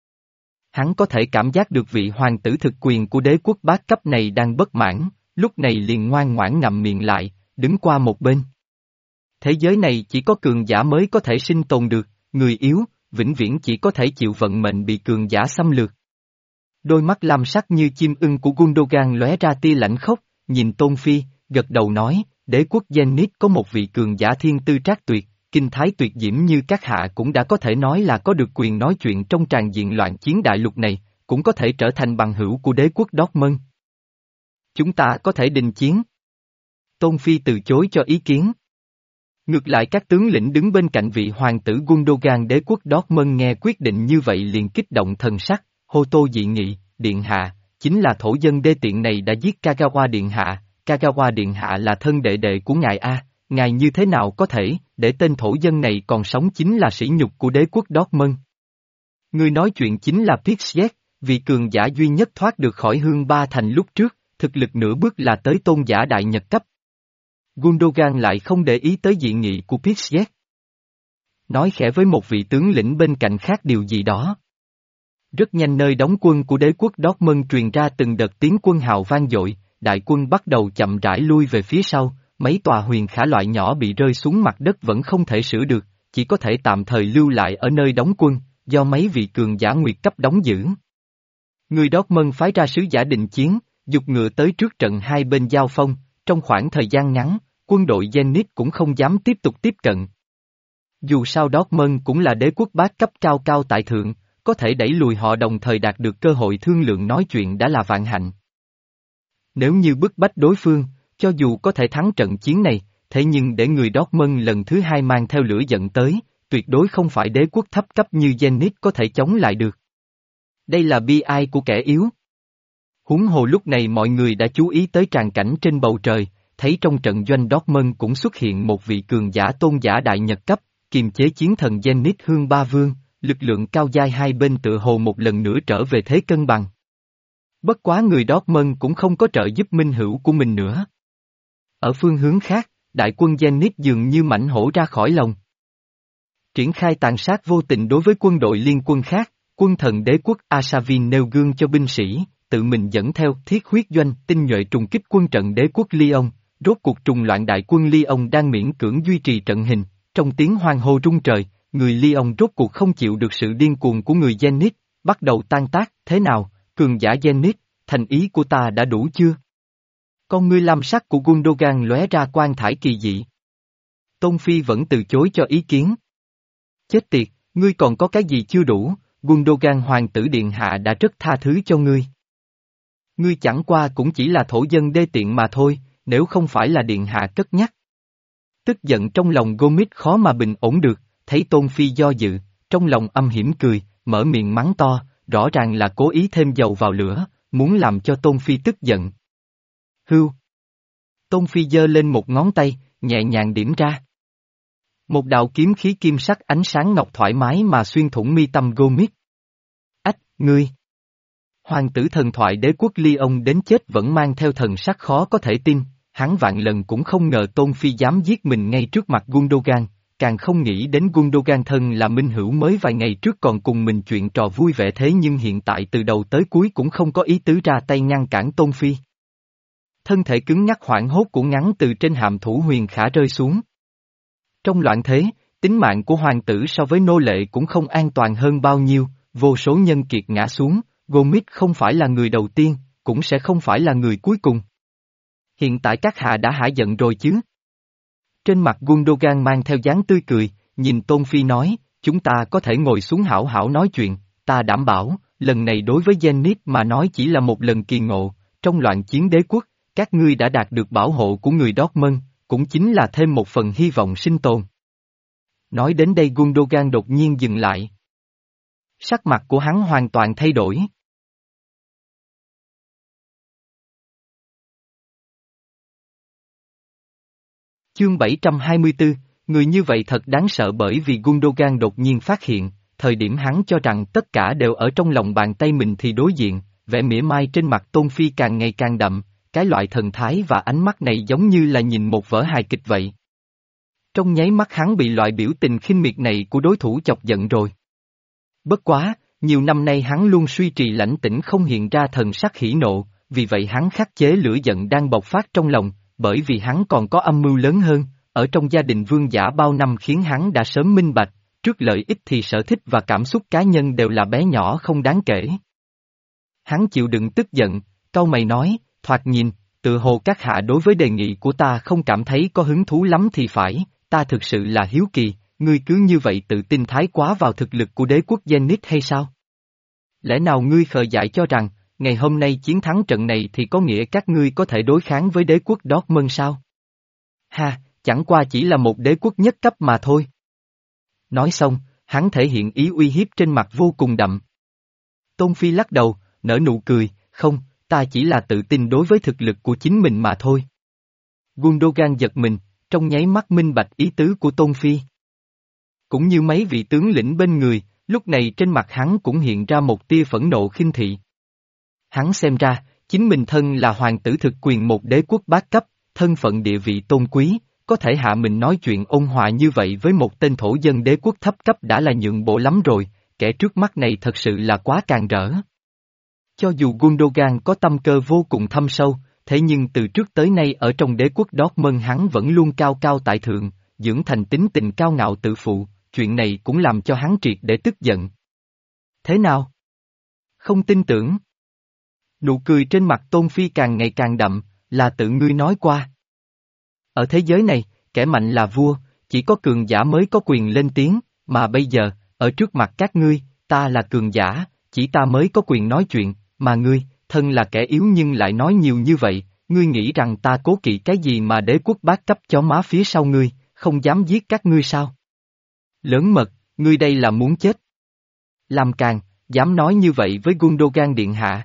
[SPEAKER 1] Hắn có thể cảm giác được vị hoàng tử thực quyền của đế quốc bát cấp này đang bất mãn, lúc này liền ngoan ngoãn ngậm miệng lại, đứng qua một bên. Thế giới này chỉ có cường giả mới có thể sinh tồn được, người yếu, vĩnh viễn chỉ có thể chịu vận mệnh bị cường giả xâm lược. Đôi mắt lam sắc như chim ưng của Gundogan lóe ra tia lạnh khốc, nhìn Tôn Phi, gật đầu nói, đế quốc Zenit có một vị cường giả thiên tư trác tuyệt, kinh thái tuyệt diễm như các hạ cũng đã có thể nói là có được quyền nói chuyện trong tràn diện loạn chiến đại lục này, cũng có thể trở thành bằng hữu của đế quốc Dortmund. Chúng ta có thể đình chiến. Tôn Phi từ chối cho ý kiến. Ngược lại các tướng lĩnh đứng bên cạnh vị hoàng tử Gundogan đế quốc Dortmund nghe quyết định như vậy liền kích động thần sắc, hô tô dị nghị, điện hạ, chính là thổ dân đê tiện này đã giết Kagawa điện hạ, Kagawa Điện Hạ là thân đệ đệ của ngài a, ngài như thế nào có thể, để tên thổ dân này còn sống chính là sỉ nhục của đế quốc Dortmund. Người nói chuyện chính là Pixie, vị cường giả duy nhất thoát được khỏi hương ba thành lúc trước, thực lực nửa bước là tới tôn giả đại nhật cấp. Gundogan lại không để ý tới dị nghị của Pixie. Nói khẽ với một vị tướng lĩnh bên cạnh khác điều gì đó. Rất nhanh nơi đóng quân của đế quốc Dortmund truyền ra từng đợt tiếng quân hào vang dội, đại quân bắt đầu chậm rãi lui về phía sau, mấy tòa huyền khả loại nhỏ bị rơi xuống mặt đất vẫn không thể sửa được, chỉ có thể tạm thời lưu lại ở nơi đóng quân, do mấy vị cường giả nguyệt cấp đóng giữ. Người Dortmund phái ra sứ giả định chiến, dục ngựa tới trước trận hai bên giao phong, trong khoảng thời gian ngắn, quân đội Zenit cũng không dám tiếp tục tiếp cận. Dù sao Dortmund cũng là đế quốc bát cấp cao cao tại thượng, có thể đẩy lùi họ đồng thời đạt được cơ hội thương lượng nói chuyện đã là vạn hạnh. Nếu như bức bách đối phương, cho dù có thể thắng trận chiến này, thế nhưng để người Dortmund lần thứ hai mang theo lửa giận tới, tuyệt đối không phải đế quốc thấp cấp như Zenit có thể chống lại được. Đây là bi ai của kẻ yếu. Huống hồ lúc này mọi người đã chú ý tới tràn cảnh trên bầu trời, thấy trong trận doanh Dortmund cũng xuất hiện một vị cường giả tôn giả đại nhật cấp, kiềm chế chiến thần Zenit Hương Ba Vương, lực lượng cao giai hai bên tựa hồ một lần nữa trở về thế cân bằng. Bất quá người Dortmund cũng không có trợ giúp minh hữu của mình nữa. Ở phương hướng khác, đại quân Zenit dường như mãnh hổ ra khỏi lồng. Triển khai tàn sát vô tình đối với quân đội liên quân khác, quân thần đế quốc Asavin nêu gương cho binh sĩ, tự mình dẫn theo thiết huyết doanh tinh nhuệ trùng kích quân trận đế quốc Lyon, rốt cuộc trùng loạn đại quân Lyon đang miễn cưỡng duy trì trận hình, trong tiếng hoan hô rung trời, người Lyon rốt cuộc không chịu được sự điên cuồng của người Zenit, bắt đầu tan tác, thế nào, cường giả Zenit, thành ý của ta đã đủ chưa? Con ngươi lam sắc của Gundogan lóe ra quang thải kỳ dị. Tôn Phi vẫn từ chối cho ý kiến. Chết tiệt, ngươi còn có cái gì chưa đủ, Gundogan hoàng tử điện hạ đã rất tha thứ cho ngươi. Ngươi chẳng qua cũng chỉ là thổ dân đê tiện mà thôi, nếu không phải là điện hạ cất nhắc. Tức giận trong lòng Gomez khó mà bình ổn được, thấy Tôn Phi do dự, trong lòng âm hiểm cười, mở miệng mắng to, rõ ràng là cố ý thêm dầu vào lửa, muốn làm cho Tôn Phi tức giận. Hưu. Tôn Phi giơ lên một ngón tay, nhẹ nhàng điểm ra. Một đạo kiếm khí kim sắc ánh sáng ngọc thoải mái mà xuyên thủng mi tâm Gomez. Ách, ngươi. Hoàng tử thần thoại đế quốc Lyon đến chết vẫn mang theo thần sắc khó có thể tin, hắn vạn lần cũng không ngờ Tôn Phi dám giết mình ngay trước mặt Gundogan, càng không nghĩ đến Gundogan thân là minh hữu mới vài ngày trước còn cùng mình chuyện trò vui vẻ thế nhưng hiện tại từ đầu tới cuối cũng không có ý tứ ra tay ngăn cản Tôn Phi. Thân thể cứng nhắc hoảng hốt của ngắn từ trên hàm thủ huyền khả rơi xuống. Trong loạn thế, tính mạng của hoàng tử so với nô lệ cũng không an toàn hơn bao nhiêu, vô số nhân kiệt ngã xuống, Gomez không phải là người đầu tiên, cũng sẽ không phải là người cuối cùng. Hiện tại các hạ đã hả giận rồi chứ? Trên mặt Gundogan mang theo dáng tươi cười, nhìn Tôn Phi nói, chúng ta có thể ngồi xuống hảo hảo nói chuyện, ta đảm bảo, lần này đối với Zenit mà nói chỉ là một lần kỳ ngộ, trong loạn chiến đế quốc, các ngươi đã đạt được bảo hộ của người Dortmund, cũng chính là thêm một phần hy vọng sinh tồn. Nói đến đây Gundogan đột nhiên dừng lại. Sắc mặt của hắn hoàn toàn thay đổi. Chương bảy trăm hai mươi tư, người như vậy thật đáng sợ bởi vì Gundogan đột nhiên phát hiện, thời điểm hắn cho rằng tất cả đều ở trong lòng bàn tay mình thì đối diện, vẻ mỉa mai trên mặt Tôn Phi càng ngày càng đậm, cái loại thần thái và ánh mắt này giống như là nhìn một vở hài kịch vậy. Trong nháy mắt hắn bị loại biểu tình khinh miệt này của đối thủ chọc giận rồi. Bất quá, nhiều năm nay hắn luôn suy trì lãnh tĩnh không hiện ra thần sắc hỉ nộ, vì vậy hắn khắc chế lửa giận đang bộc phát trong lòng, bởi vì hắn còn có âm mưu lớn hơn, ở trong gia đình vương giả bao năm khiến hắn đã sớm minh bạch, trước lợi ích thì sở thích và cảm xúc cá nhân đều là bé nhỏ không đáng kể. Hắn chịu đựng tức giận, cau mày nói, thoạt nhìn, tự hồ các hạ đối với đề nghị của ta không cảm thấy có hứng thú lắm thì phải, ta thực sự là hiếu kỳ, ngươi cứ như vậy tự tin thái quá vào thực lực của đế quốc Zenit hay sao? Lẽ nào ngươi khờ dại cho rằng, ngày hôm nay chiến thắng trận này thì có nghĩa các ngươi có thể đối kháng với đế quốc Dortmund sao? Ha, chẳng qua chỉ là một đế quốc nhất cấp mà thôi. Nói xong, hắn thể hiện ý uy hiếp trên mặt vô cùng đậm. Tôn Phi lắc đầu, nở nụ cười, không, ta chỉ là tự tin đối với thực lực của chính mình mà thôi. Gundogan giật mình, trong nháy mắt minh bạch ý tứ của Tôn Phi. Cũng như mấy vị tướng lĩnh bên người, lúc này trên mặt hắn cũng hiện ra một tia phẫn nộ khinh thị. Hắn xem ra, chính mình thân là hoàng tử thực quyền một đế quốc bát cấp, thân phận địa vị tôn quý, có thể hạ mình nói chuyện ôn hòa như vậy với một tên thổ dân đế quốc thấp cấp đã là nhượng bộ lắm rồi, kẻ trước mắt này thật sự là quá càn rỡ. Cho dù Gundogan có tâm cơ vô cùng thâm sâu, thế nhưng từ trước tới nay ở trong đế quốc Dortmund hắn vẫn luôn cao cao tại thượng, dưỡng thành tính tình cao ngạo tự phụ, chuyện này cũng làm cho hắn triệt để tức giận. Thế nào? Không tin tưởng. Nụ cười trên mặt Tôn Phi càng ngày càng đậm, là tự ngươi nói qua. Ở thế giới này, kẻ mạnh là vua, chỉ có cường giả mới có quyền lên tiếng, mà bây giờ, ở trước mặt các ngươi, ta là cường giả, chỉ ta mới có quyền nói chuyện, mà ngươi, thân là kẻ yếu nhưng lại nói nhiều như vậy, ngươi nghĩ rằng ta cố kỵ cái gì mà đế quốc bát cấp chó má phía sau ngươi, không dám giết các ngươi sao? Lớn mật, ngươi đây là muốn chết. Làm càng, dám nói như vậy với Gundogan điện hạ.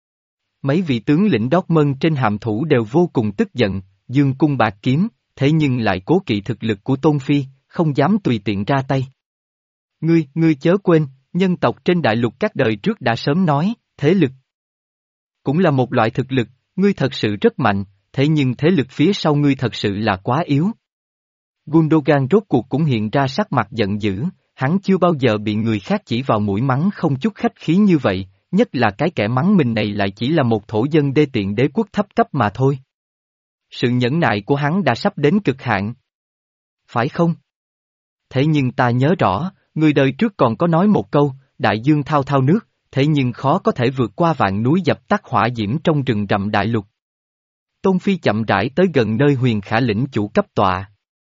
[SPEAKER 1] Mấy vị tướng lĩnh Dortmund trên hàm thủ đều vô cùng tức giận, dương cung bạc kiếm, thế nhưng lại cố kỵ thực lực của Tôn Phi, không dám tùy tiện ra tay. Ngươi, ngươi chớ quên, nhân tộc trên đại lục các đời trước đã sớm nói, thế lực cũng là một loại thực lực, ngươi thật sự rất mạnh, thế nhưng thế lực phía sau ngươi thật sự là quá yếu. Gundogan rốt cuộc cũng hiện ra sắc mặt giận dữ, hắn chưa bao giờ bị người khác chỉ vào mũi mắng không chút khách khí như vậy, nhất là cái kẻ mắng mình này lại chỉ là một thổ dân đê tiện đế quốc thấp cấp mà thôi. Sự nhẫn nại của hắn đã sắp đến cực hạn. Phải không? Thế nhưng ta nhớ rõ, người đời trước còn có nói một câu, đại dương thao thao nước, thế nhưng khó có thể vượt qua vạn núi dập tắt hỏa diễm trong rừng rậm đại lục. Tôn Phi chậm rãi tới gần nơi Huyền Khả lĩnh chủ cấp tọa.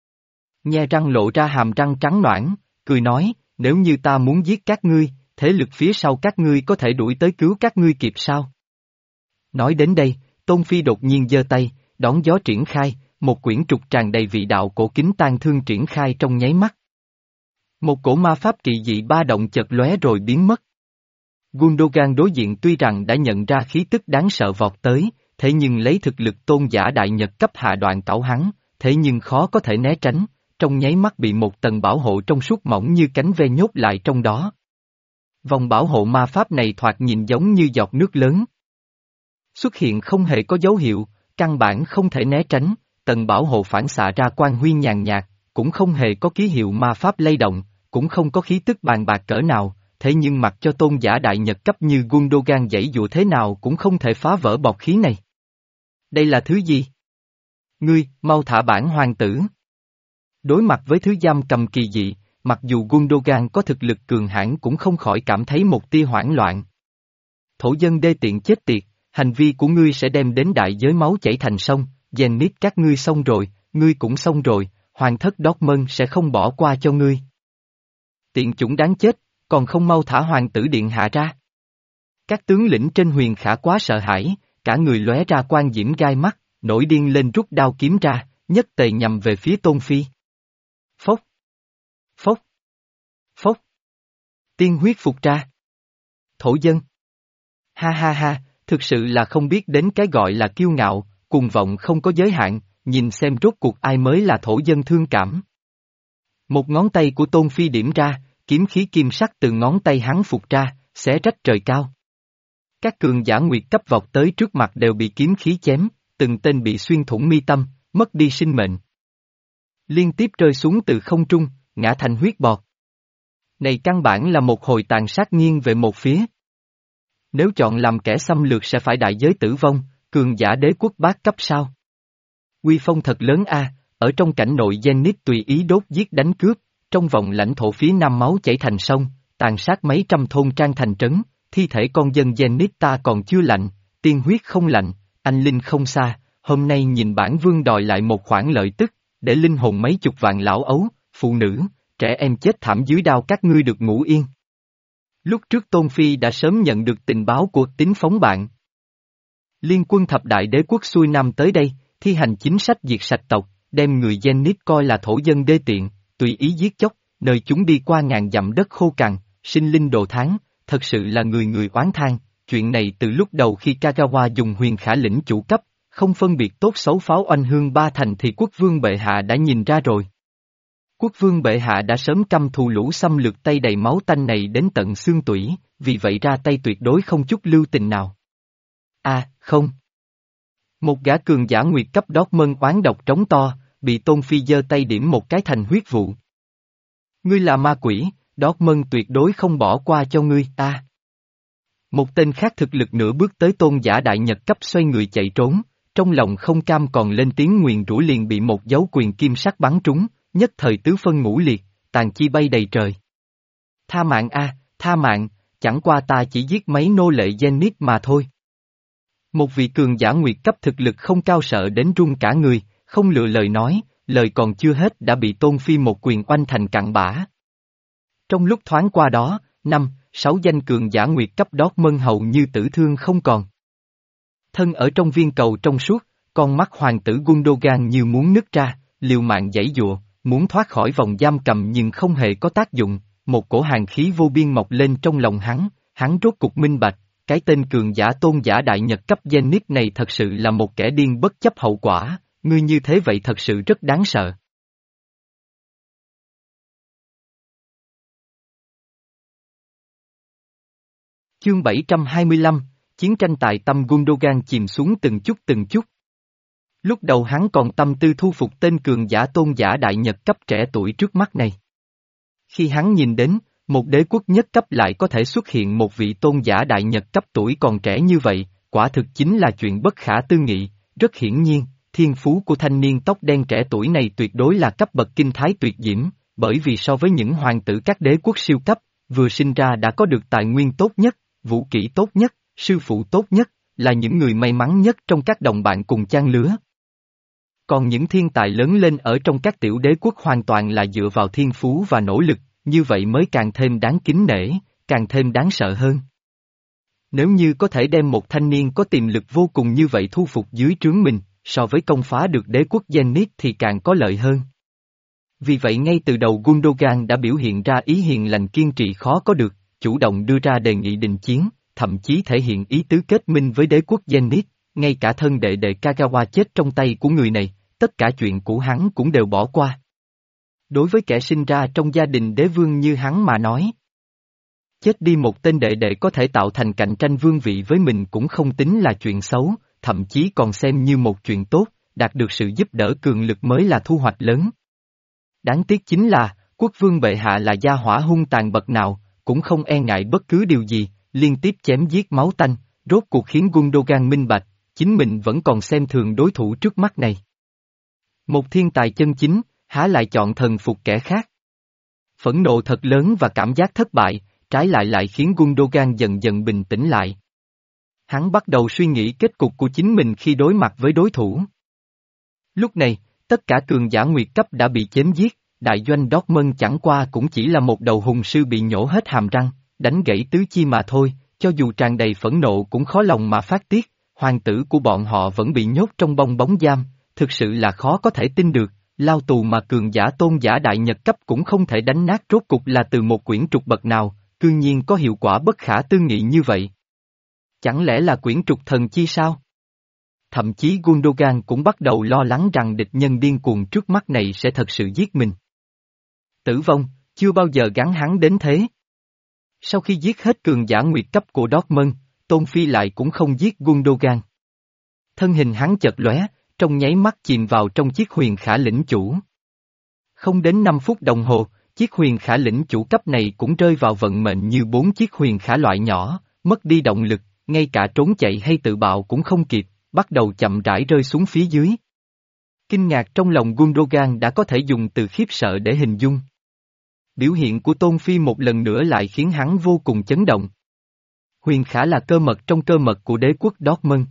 [SPEAKER 1] Nhe răng lộ ra hàm răng trắng noãn, cười nói, nếu như ta muốn giết các ngươi, thế lực phía sau các ngươi có thể đuổi tới cứu các ngươi kịp sao? Nói đến đây, Tôn Phi đột nhiên giơ tay, đón gió triển khai, một quyển trục tràn đầy vị đạo cổ kính tan thương triển khai trong nháy mắt. Một cổ ma pháp kỳ dị ba động chợt lóe rồi biến mất. Gundogan đối diện tuy rằng đã nhận ra khí tức đáng sợ vọt tới, thế nhưng lấy thực lực tôn giả đại nhật cấp hạ đoạn cẩu hắn, thế nhưng khó có thể né tránh, trong nháy mắt bị một tầng bảo hộ trong suốt mỏng như cánh ve nhốt lại trong đó. Vòng bảo hộ ma pháp này thoạt nhìn giống như giọt nước lớn. Xuất hiện không hề có dấu hiệu, căn bản không thể né tránh, tầng bảo hộ phản xạ ra quang huy nhàn nhạt, cũng không hề có ký hiệu ma pháp lay động, cũng không có khí tức bàn bạc cỡ nào, thế nhưng mặc cho tôn giả đại nhật cấp như Gundogan giãy dụa thế nào cũng không thể phá vỡ bọt khí này. Đây là thứ gì? Ngươi, mau thả bản hoàng tử. Đối mặt với thứ giam cầm kỳ dị, mặc dù Gundogan có thực lực cường hãn cũng không khỏi cảm thấy một tia hoảng loạn. Thổ dân đê tiện chết tiệt, hành vi của ngươi sẽ đem đến đại giới máu chảy thành sông, Zenith các ngươi xong rồi, ngươi cũng xong rồi, hoàng thất Dortmund sẽ không bỏ qua cho ngươi. Tiện chủng đáng chết, còn không mau thả hoàng tử điện hạ ra. Các tướng lĩnh trên Huyền Khả quá sợ hãi, cả người lóe ra quang diễm gai mắt, nổi điên lên rút đao kiếm ra, nhất tề nhằm về phía Tôn Phi. Phốc. Phốc. Phốc. Tiên huyết phục ra. Thổ dân. Ha ha ha, thực sự là không biết đến cái gọi là kiêu ngạo, cuồng vọng không có giới hạn, nhìn xem rốt cuộc ai mới là thổ dân thương cảm. Một ngón tay của Tôn Phi điểm ra, kiếm khí kim sắc từ ngón tay hắn phục ra, xé rách trời cao. Các cường giả nguyệt cấp vọt tới trước mặt đều bị kiếm khí chém, từng tên bị xuyên thủng mi tâm, mất đi sinh mệnh. Liên tiếp rơi xuống từ không trung, ngã thành huyết bọt. Này căn bản là một hồi tàn sát nghiêng về một phía. Nếu chọn làm kẻ xâm lược sẽ phải đại giới tử vong, cường giả đế quốc bát cấp sao? Uy phong thật lớn a, ở trong cảnh nội Zenith tùy ý đốt giết đánh cướp, trong vòng lãnh thổ phía nam máu chảy thành sông, tàn sát mấy trăm thôn trang thành trấn, thi thể con dân Zenith ta còn chưa lạnh, tiên huyết không lạnh, anh linh không xa, hôm nay nhìn bản vương đòi lại một khoản lợi tức, để linh hồn mấy chục vạn lão ấu, phụ nữ, trẻ em chết thảm dưới đao các ngươi được ngủ yên. Lúc trước Tôn Phi đã sớm nhận được tình báo của Tính Phóng bạn. Liên quân thập đại đế quốc xuôi nam tới đây, thi hành chính sách diệt sạch tộc, đem người Zenith coi là thổ dân đê tiện, tùy ý giết chóc, nơi chúng đi qua ngàn dặm đất khô cằn, sinh linh đồ tháng, thật sự là người người oán than. Chuyện này từ lúc đầu khi Kagawa dùng Huyền Khả lĩnh chủ cấp, không phân biệt tốt xấu pháo oanh hương ba thành thì quốc vương bệ hạ đã nhìn ra rồi. Quốc vương bệ hạ đã sớm căm thù lũ xâm lược Tây đầy máu tanh này đến tận xương tủy, vì vậy ra tay tuyệt đối không chút lưu tình nào. À, không. Một gã cường giả nguyệt cấp Dortmund oán độc trống to, bị Tôn Phi giơ tay điểm một cái thành huyết vụ. Ngươi là ma quỷ, Dortmund tuyệt đối không bỏ qua cho ngươi, ta. Một tên khác thực lực nửa bước tới tôn giả đại nhật cấp xoay người chạy trốn, trong lòng không cam còn lên tiếng nguyền rủa liền bị một dấu quyền kim sắc bắn trúng, nhất thời tứ phân ngũ liệt, tàn chi bay đầy trời. Tha mạng a, tha mạng, chẳng qua ta chỉ giết mấy nô lệ Zenith mà thôi. Một vị cường giả nguyệt cấp thực lực không cao sợ đến run cả người, không lựa lời nói, lời còn chưa hết đã bị Tôn Phi một quyền oanh thành cặn bã. Trong lúc thoáng qua đó, năm, sáu danh cường giả nguyệt cấp Dortmund hầu như tử thương không còn. Thân ở trong viên cầu trong suốt, con mắt hoàng tử Gundogan như muốn nứt ra, liều mạng giãy giụa, muốn thoát khỏi vòng giam cầm nhưng không hề có tác dụng, một cổ hàn khí vô biên mọc lên trong lòng hắn, hắn rốt cục minh bạch, cái tên cường giả tôn giả đại nhật cấp Zenith này thật sự là một kẻ điên bất chấp hậu quả, ngươi như thế vậy thật sự rất đáng sợ. Chương bảy trăm hai mươi lăm, chiến tranh tại tâm Gundogan chìm xuống từng chút từng chút. Lúc đầu hắn còn tâm tư thu phục tên cường giả tôn giả đại nhật cấp trẻ tuổi trước mắt này. Khi hắn nhìn đến, một đế quốc nhất cấp lại có thể xuất hiện một vị tôn giả đại nhật cấp tuổi còn trẻ như vậy, quả thực chính là chuyện bất khả tư nghị, rất hiển nhiên, thiên phú của thanh niên tóc đen trẻ tuổi này tuyệt đối là cấp bậc kinh thái tuyệt diễm, bởi vì so với những hoàng tử các đế quốc siêu cấp, vừa sinh ra đã có được tài nguyên tốt nhất, vũ kỹ tốt nhất, sư phụ tốt nhất, là những người may mắn nhất trong các đồng bạn cùng trang lứa. Còn những thiên tài lớn lên ở trong các tiểu đế quốc hoàn toàn là dựa vào thiên phú và nỗ lực, như vậy mới càng thêm đáng kính nể, càng thêm đáng sợ hơn. Nếu như có thể đem một thanh niên có tiềm lực vô cùng như vậy thu phục dưới trướng mình, so với công phá được đế quốc Zenith thì càng có lợi hơn. Vì vậy ngay từ đầu Gundogan đã biểu hiện ra ý hiền lành kiên trì khó có được, chủ động đưa ra đề nghị đình chiến, thậm chí thể hiện ý tứ kết minh với đế quốc Zenith, ngay cả thân đệ đệ Kagawa chết trong tay của người này, tất cả chuyện của hắn cũng đều bỏ qua. Đối với kẻ sinh ra trong gia đình đế vương như hắn mà nói, chết đi một tên đệ đệ có thể tạo thành cạnh tranh vương vị với mình cũng không tính là chuyện xấu, thậm chí còn xem như một chuyện tốt, đạt được sự giúp đỡ cường lực mới là thu hoạch lớn. Đáng tiếc chính là, quốc vương bệ hạ là gia hỏa hung tàn bậc nào, cũng không e ngại bất cứ điều gì, liên tiếp chém giết máu tanh, rốt cuộc khiến Gundogan minh bạch, chính mình vẫn còn xem thường đối thủ trước mắt này. Một thiên tài chân chính, há lại chọn thần phục kẻ khác. Phẫn nộ thật lớn và cảm giác thất bại, trái lại lại khiến Gundogan dần dần bình tĩnh lại. Hắn bắt đầu suy nghĩ kết cục của chính mình khi đối mặt với đối thủ. Lúc này, tất cả cường giả nguyệt cấp đã bị chém giết, đại doanh Dortmund chẳng qua cũng chỉ là một đầu hùng sư bị nhổ hết hàm răng, đánh gãy tứ chi mà thôi, cho dù tràn đầy phẫn nộ cũng khó lòng mà phát tiết, hoàng tử của bọn họ vẫn bị nhốt trong bong bóng giam, thực sự là khó có thể tin được, lao tù mà cường giả tôn giả đại nhật cấp cũng không thể đánh nát rốt cục là từ một quyển trục bậc nào, cư nhiên có hiệu quả bất khả tư nghị như vậy. Chẳng lẽ là quyển trục thần chi sao? Thậm chí Gundogan cũng bắt đầu lo lắng rằng địch nhân điên cuồng trước mắt này sẽ thật sự giết mình. Tử vong, chưa bao giờ gắn hắn đến thế. Sau khi giết hết cường giả nguyệt cấp của Dortmund, Tôn Phi lại cũng không giết Gundogan. Thân hình hắn chợt lóe, trong nháy mắt chìm vào trong chiếc huyền khả lĩnh chủ. Không đến năm phút đồng hồ, chiếc huyền khả lĩnh chủ cấp này cũng rơi vào vận mệnh như bốn chiếc huyền khả loại nhỏ, mất đi động lực, ngay cả trốn chạy hay tự bạo cũng không kịp, bắt đầu chậm rãi rơi xuống phía dưới. Kinh ngạc trong lòng Gundogan đã có thể dùng từ khiếp sợ để hình dung. Biểu hiện của Tôn Phi một lần nữa lại khiến hắn vô cùng chấn động. Huyền khả là cơ mật trong cơ mật của đế quốc Dortmund.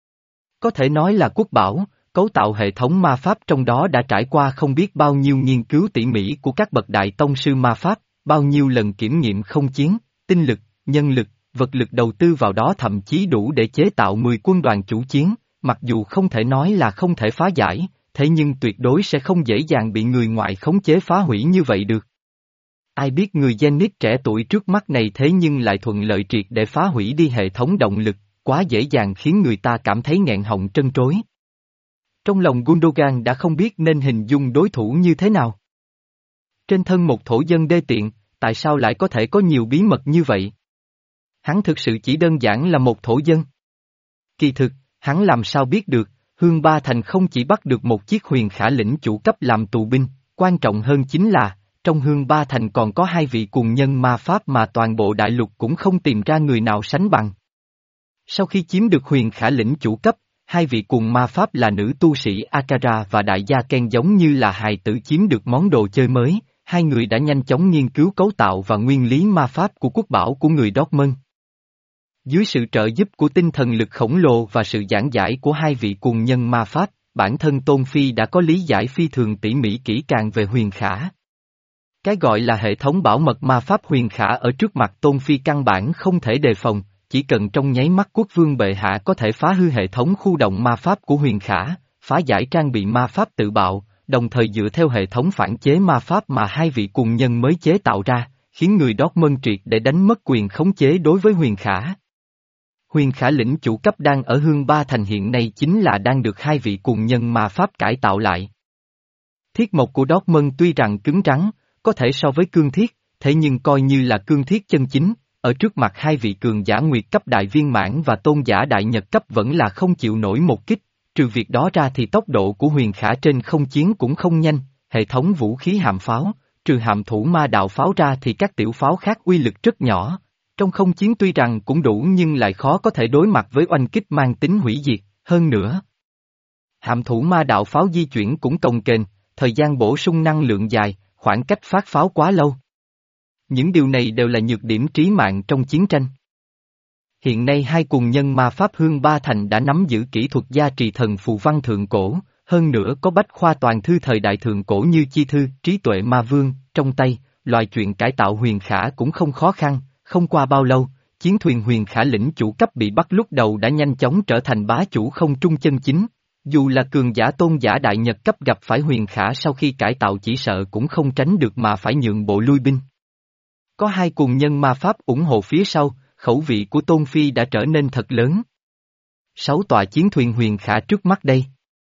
[SPEAKER 1] Có thể nói là quốc bảo, cấu tạo hệ thống ma pháp trong đó đã trải qua không biết bao nhiêu nghiên cứu tỉ mỉ của các bậc đại tông sư ma pháp, bao nhiêu lần kiểm nghiệm không chiến, tinh lực, nhân lực, vật lực đầu tư vào đó thậm chí đủ để chế tạo mười quân đoàn chủ chiến, mặc dù không thể nói là không thể phá giải, thế nhưng tuyệt đối sẽ không dễ dàng bị người ngoại khống chế phá hủy như vậy được. Ai biết người Zenith trẻ tuổi trước mắt này thế nhưng lại thuận lợi triệt để phá hủy đi hệ thống động lực, quá dễ dàng khiến người ta cảm thấy nghẹn họng trân trối. Trong lòng Gundogan đã không biết nên hình dung đối thủ như thế nào. Trên thân một thổ dân đê tiện, tại sao lại có thể có nhiều bí mật như vậy? Hắn thực sự chỉ đơn giản là một thổ dân. Kỳ thực, hắn làm sao biết được, Hương Ba Thành không chỉ bắt được một chiếc huyền khả lĩnh chủ cấp làm tù binh, quan trọng hơn chính là, trong Hương Ba Thành còn có hai vị cuồng nhân ma pháp mà toàn bộ đại lục cũng không tìm ra người nào sánh bằng. Sau khi chiếm được huyền khả lĩnh chủ cấp, hai vị cuồng ma pháp là nữ tu sĩ Akara và đại gia Ken giống như là hài tử chiếm được món đồ chơi mới, hai người đã nhanh chóng nghiên cứu cấu tạo và nguyên lý ma pháp của quốc bảo của người Dortmund. Dưới sự trợ giúp của tinh thần lực khổng lồ và sự giảng giải của hai vị cuồng nhân ma pháp, bản thân Tôn Phi đã có lý giải phi thường tỉ mỉ kỹ càng về huyền khả. Cái gọi là hệ thống bảo mật ma pháp huyền khả ở trước mặt Tôn Phi căn bản không thể đề phòng, chỉ cần trong nháy mắt quốc vương bệ hạ có thể phá hư hệ thống khu động ma pháp của huyền khả, phá giải trang bị ma pháp tự bạo, đồng thời dựa theo hệ thống phản chế ma pháp mà hai vị cuồng nhân mới chế tạo ra, khiến người Dortmund triệt để đánh mất quyền khống chế đối với huyền khả. Huyền khả lĩnh chủ cấp đang ở Hương Ba Thành hiện nay chính là đang được hai vị cuồng nhân ma pháp cải tạo lại. Thiết mộc của Dortmund tuy rằng cứng rắn, có thể so với cương thiết, thế nhưng coi như là cương thiết chân chính, ở trước mặt hai vị cường giả nguyệt cấp đại viên mãn và tôn giả đại nhật cấp vẫn là không chịu nổi một kích, trừ việc đó ra thì tốc độ của huyền khả trên không chiến cũng không nhanh, hệ thống vũ khí hạm pháo, trừ hạm thủ ma đạo pháo ra thì các tiểu pháo khác uy lực rất nhỏ. Trong không chiến tuy rằng cũng đủ nhưng lại khó có thể đối mặt với oanh kích mang tính hủy diệt, hơn nữa. Hạm thủ ma đạo pháo di chuyển cũng cồng kềnh, thời gian bổ sung năng lượng dài, khoảng cách phát pháo quá lâu. Những điều này đều là nhược điểm trí mạng trong chiến tranh. Hiện nay hai cuồng nhân ma pháp Hương Ba Thành đã nắm giữ kỹ thuật gia trì thần phù văn thượng cổ, hơn nữa có bách khoa toàn thư thời đại thượng cổ như chi thư, trí tuệ ma vương, trong tay, loại chuyện cải tạo huyền khả cũng không khó khăn. Không qua bao lâu, chiến thuyền huyền khả lĩnh chủ cấp bị bắt lúc đầu đã nhanh chóng trở thành bá chủ không trung chân chính. Dù là cường giả tôn giả đại nhật cấp gặp phải huyền khả sau khi cải tạo chỉ sợ cũng không tránh được mà phải nhượng bộ lui binh. Có hai cuồng nhân ma pháp ủng hộ phía sau, khẩu vị của Tôn Phi đã trở nên thật lớn. Sáu tòa chiến thuyền huyền khả trước mắt đây.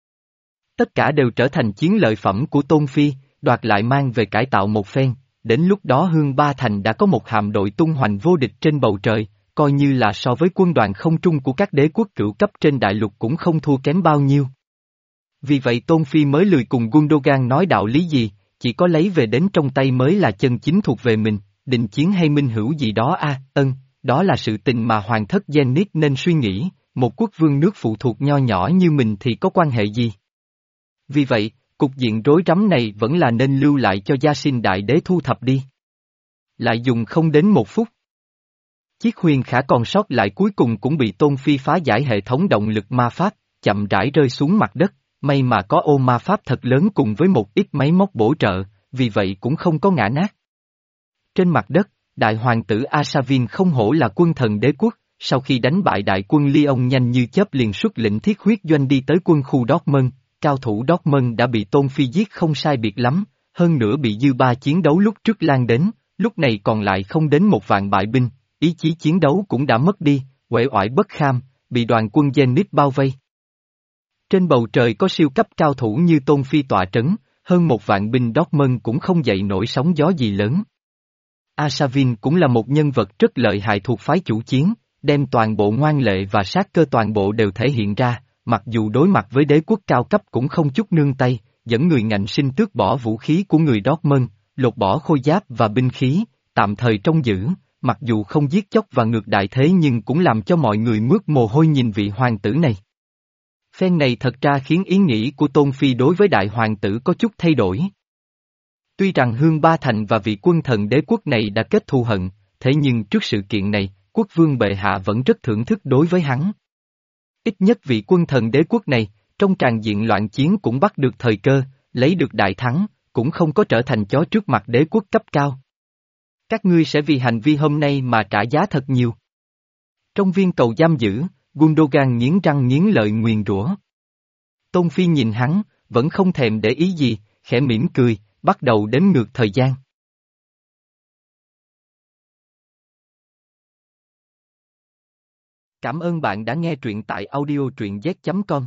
[SPEAKER 1] Tất cả đều trở thành chiến lợi phẩm của Tôn Phi, đoạt lại mang về cải tạo một phen. Đến lúc đó Hương Ba Thành đã có một hạm đội tung hoành vô địch trên bầu trời, coi như là so với quân đoàn không trung của các đế quốc cửu cấp trên đại lục cũng không thua kém bao nhiêu. Vì vậy Tôn Phi mới lười cùng Gundogan nói đạo lý gì, chỉ có lấy về đến trong tay mới là chân chính thuộc về mình, định chiến hay minh hữu gì đó a, à, ân, đó là sự tình mà hoàng thất Zenith nên suy nghĩ, một quốc vương nước phụ thuộc nho nhỏ như mình thì có quan hệ gì. Vì vậy, cục diện rối rắm này vẫn là nên lưu lại cho Gia Sinh Đại Đế thu thập đi. Lại dùng không đến một phút. Chiếc huyền khả còn sót lại cuối cùng cũng bị Tôn Phi phá giải hệ thống động lực ma pháp, chậm rãi rơi xuống mặt đất, may mà có ô ma pháp thật lớn cùng với một ít máy móc bổ trợ, vì vậy cũng không có ngã nát. Trên mặt đất, đại hoàng tử Asavin không hổ là quân thần đế quốc, sau khi đánh bại đại quân Lyon nhanh như chớp liền xuất lĩnh thiết huyết doanh đi tới quân khu Dortmund. Cao thủ Dortmund đã bị Tôn Phi giết không sai biệt lắm, hơn nữa bị dư ba chiến đấu lúc trước lan đến, lúc này còn lại không đến một vạn bại binh, ý chí chiến đấu cũng đã mất đi, uể oải bất kham, bị đoàn quân Zenith bao vây. Trên bầu trời có siêu cấp cao thủ như Tôn Phi tọa trấn, hơn một vạn binh Dortmund cũng không dậy nổi sóng gió gì lớn. Asavin cũng là một nhân vật rất lợi hại thuộc phái chủ chiến, đem toàn bộ ngoan lệ và sát cơ toàn bộ đều thể hiện ra. Mặc dù đối mặt với đế quốc cao cấp cũng không chút nương tay, dẫn người ngạnh sinh tước bỏ vũ khí của người Dortmund, lột bỏ khôi giáp và binh khí, tạm thời trông giữ, mặc dù không giết chóc và ngược đại thế nhưng cũng làm cho mọi người mướt mồ hôi nhìn vị hoàng tử này. Phen này thật ra khiến ý nghĩ của Tôn Phi đối với đại hoàng tử có chút thay đổi. Tuy rằng Hương Ba Thành và vị quân thần đế quốc này đã kết thù hận, thế nhưng trước sự kiện này, quốc vương bệ hạ vẫn rất thưởng thức đối với hắn. Ít nhất vị quân thần đế quốc này, trong tràn diện loạn chiến cũng bắt được thời cơ, lấy được đại thắng, cũng không có trở thành chó trước mặt đế quốc cấp cao. Các ngươi sẽ vì hành vi hôm nay mà trả giá thật nhiều. Trong viên cầu giam giữ, Gundogan nghiến răng nghiến lợi nguyền rủa. Tôn Phi nhìn hắn, vẫn không thèm để ý gì, khẽ mỉm cười, bắt đầu đếm ngược thời gian. Cảm ơn bạn đã nghe truyện tại audio truyện z chấm com.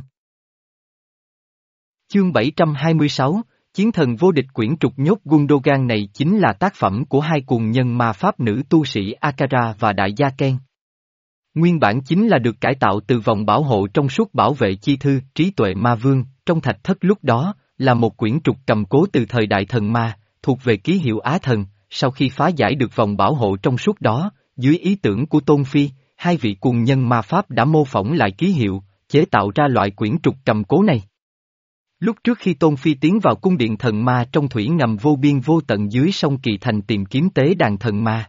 [SPEAKER 1] Chương bảy trăm hai mươi sáu, Chiến thần vô địch quyển trục nhốt Gundogan này chính là tác phẩm của hai cuồng nhân ma pháp nữ tu sĩ Akara và Đại gia Ken. Nguyên bản chính là được cải tạo từ vòng bảo hộ trong suốt bảo vệ chi thư trí tuệ ma vương, trong thạch thất lúc đó, là một quyển trục cầm cố từ thời đại thần ma, thuộc về ký hiệu Á thần, sau khi phá giải được vòng bảo hộ trong suốt đó, dưới ý tưởng của Tôn Phi, hai vị cuồng nhân ma pháp đã mô phỏng lại ký hiệu, chế tạo ra loại quyển trục cầm cố này. Lúc trước khi Tôn Phi tiến vào cung điện thần ma trong thủy ngầm vô biên vô tận dưới sông Kỳ Thành tìm kiếm tế đàn thần ma,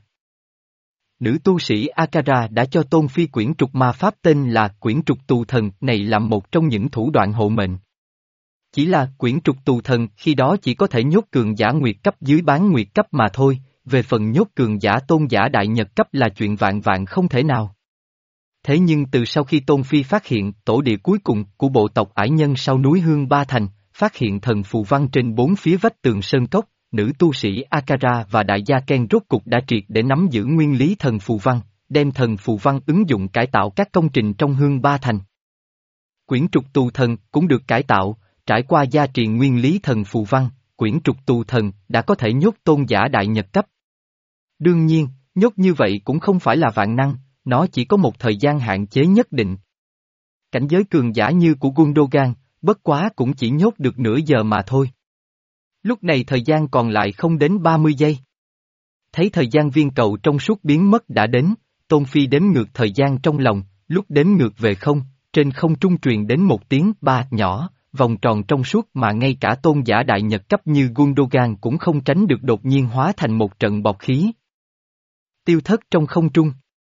[SPEAKER 1] nữ tu sĩ Akara đã cho Tôn Phi quyển trục ma pháp tên là quyển trục tù thần này làm một trong những thủ đoạn hộ mệnh. Chỉ là quyển trục tù thần khi đó chỉ có thể nhốt cường giả nguyệt cấp dưới bán nguyệt cấp mà thôi, về phần nhốt cường giả tôn giả đại nhật cấp là chuyện vạn vạn không thể nào. Thế nhưng từ sau khi Tôn Phi phát hiện tổ địa cuối cùng của bộ tộc ải nhân sau núi Hương Ba Thành, phát hiện thần phù văn trên bốn phía vách tường sơn cốc, nữ tu sĩ Akara và đại gia Ken rốt cục đã triệt để nắm giữ nguyên lý thần phù văn, đem thần phù văn ứng dụng cải tạo các công trình trong Hương Ba Thành. Quyển trục tù thần cũng được cải tạo, trải qua gia trì nguyên lý thần phù văn, quyển trục tù thần đã có thể nhốt tôn giả đại nhật cấp. Đương nhiên, nhốt như vậy cũng không phải là vạn năng, nó chỉ có một thời gian hạn chế nhất định. Cảnh giới cường giả như của Gundogan, bất quá cũng chỉ nhốt được nửa giờ mà thôi. Lúc này thời gian còn lại không đến ba mươi giây. Thấy thời gian viên cầu trong suốt biến mất đã đến, Tôn Phi đếm ngược thời gian trong lòng, lúc đếm ngược về không, trên không trung truyền đến một tiếng ba nhỏ, vòng tròn trong suốt mà ngay cả tôn giả đại nhật cấp như Gundogan cũng không tránh được đột nhiên hóa thành một trận bọt khí. Tiêu thất trong không trung.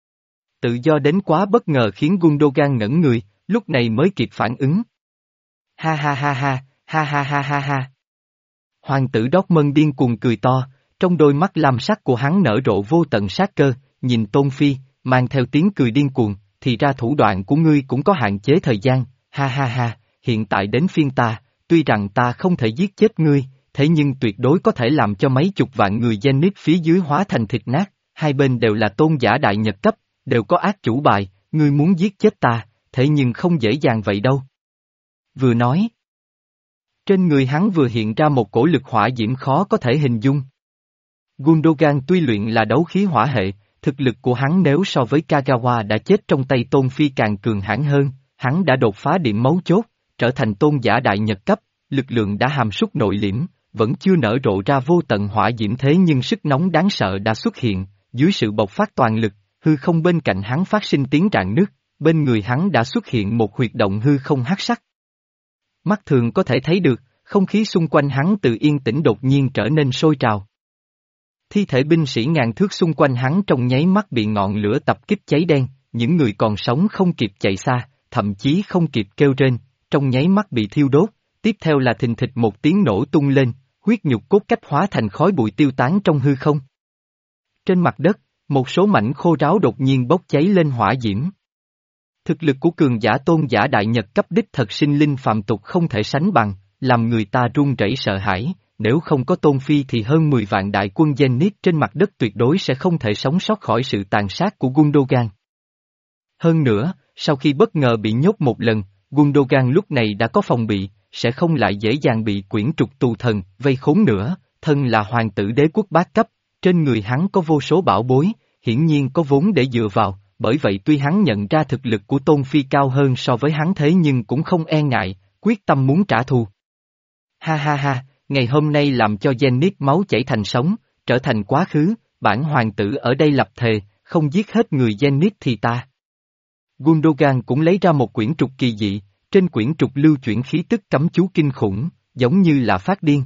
[SPEAKER 1] Tự do đến quá bất ngờ khiến Gundogan ngẩn người, lúc này mới kịp phản ứng. Ha ha ha ha, ha ha ha ha ha. Hoàng tử Dortmund điên cuồng cười to, trong đôi mắt lam sắc của hắn nở rộ vô tận sát cơ, nhìn Tôn Phi, mang theo tiếng cười điên cuồng, thì ra thủ đoạn của ngươi cũng có hạn chế thời gian, ha ha ha, hiện tại đến phiên ta, tuy rằng ta không thể giết chết ngươi, thế nhưng tuyệt đối có thể làm cho mấy chục vạn người Zenith phía dưới hóa thành thịt nát, hai bên đều là tôn giả đại nhật cấp, đều có ác chủ bài, ngươi muốn giết chết ta, thế nhưng không dễ dàng vậy đâu. Vừa nói, trên người hắn vừa hiện ra một cổ lực hỏa diễm khó có thể hình dung. Gundogan tuy luyện là đấu khí hỏa hệ, thực lực của hắn nếu so với Kagawa đã chết trong tay Tôn Phi càng cường hãn hơn, hắn đã đột phá điểm mấu chốt, trở thành tôn giả đại nhật cấp, lực lượng đã hàm súc nội liễm, vẫn chưa nở rộ ra vô tận hỏa diễm thế nhưng sức nóng đáng sợ đã xuất hiện, dưới sự bộc phát toàn lực, hư không bên cạnh hắn phát sinh tiếng rạn nứt, bên người hắn đã xuất hiện một huyệt động hư không hắc sắc. Mắt thường có thể thấy được, không khí xung quanh hắn từ yên tĩnh đột nhiên trở nên sôi trào. Thi thể binh sĩ ngàn thước xung quanh hắn trong nháy mắt bị ngọn lửa tập kích cháy đen, những người còn sống không kịp chạy xa, thậm chí không kịp kêu rên, trong nháy mắt bị thiêu đốt, tiếp theo là thình thịch một tiếng nổ tung lên, huyết nhục cốt cách hóa thành khói bụi tiêu tán trong hư không. Trên mặt đất, một số mảnh khô ráo đột nhiên bốc cháy lên hỏa diễm. Thực lực của cường giả tôn giả đại nhật cấp đích thật sinh linh phàm tục không thể sánh bằng, làm người ta run rẩy sợ hãi, nếu không có Tôn Phi thì hơn mười vạn đại quân Zenith trên mặt đất tuyệt đối sẽ không thể sống sót khỏi sự tàn sát của Gundogan. Hơn nữa, sau khi bất ngờ bị nhốt một lần, Gundogan lúc này đã có phòng bị, sẽ không lại dễ dàng bị quyển trục tù thần vây khốn nữa, thân là hoàng tử đế quốc bát cấp, trên người hắn có vô số bảo bối, hiển nhiên có vốn để dựa vào. Bởi vậy tuy hắn nhận ra thực lực của Tôn Phi cao hơn so với hắn thế nhưng cũng không e ngại, quyết tâm muốn trả thù. Ha ha ha, ngày hôm nay làm cho Zenith máu chảy thành sóng, trở thành quá khứ, bản hoàng tử ở đây lập thề, không giết hết người Zenith thì ta. Gundogan cũng lấy ra một quyển trục kỳ dị, trên quyển trục lưu chuyển khí tức cấm chú kinh khủng, giống như là phát điên.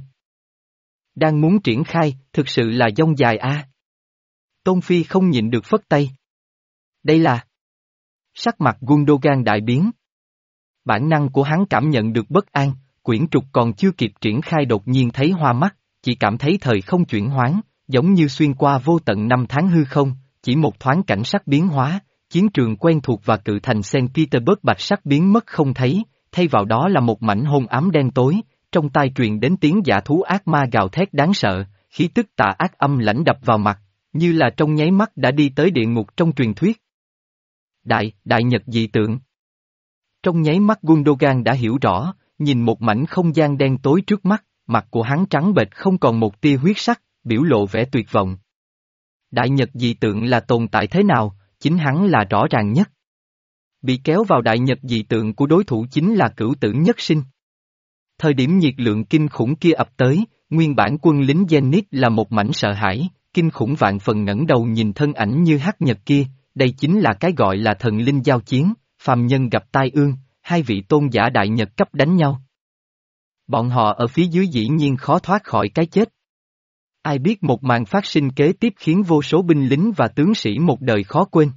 [SPEAKER 1] Đang muốn triển khai, thực sự là dông dài a. À. Tôn Phi không nhịn được phất tay. Đây là... Sắc mặt Gundogan đại biến. Bản năng của hắn cảm nhận được bất an, quyển trục còn chưa kịp triển khai đột nhiên thấy hoa mắt, chỉ cảm thấy thời không chuyển hoán, giống như xuyên qua vô tận năm tháng hư không, chỉ một thoáng cảnh sắc biến hóa, chiến trường quen thuộc và cự thành Saint Petersburg bạch sắc biến mất không thấy, thay vào đó là một mảnh hôn ám đen tối, trong tai truyền đến tiếng dã thú ác ma gào thét đáng sợ, khí tức tà ác âm lãnh đập vào mặt, như là trong nháy mắt đã đi tới địa ngục trong truyền thuyết. Đại, đại nhật dị tượng. Trong nháy mắt Gundogan đã hiểu rõ, nhìn một mảnh không gian đen tối trước mắt, mặt của hắn trắng bệch không còn một tia huyết sắc, biểu lộ vẻ tuyệt vọng. Đại nhật dị tượng là tồn tại thế nào, chính hắn là rõ ràng nhất. Bị kéo vào đại nhật dị tượng của đối thủ chính là cửu tử nhất sinh. Thời điểm nhiệt lượng kinh khủng kia ập tới, nguyên bản quân lính Zenith là một mảnh sợ hãi, kinh khủng vạn phần ngẩng đầu nhìn thân ảnh như hắc nhật kia, đây chính là cái gọi là thần linh giao chiến, phàm nhân gặp tai ương, hai vị tôn giả đại nhật cấp đánh nhau. Bọn họ ở phía dưới dĩ nhiên khó thoát khỏi cái chết. Ai biết một màn phát sinh kế tiếp khiến vô số binh lính và tướng sĩ một đời khó quên.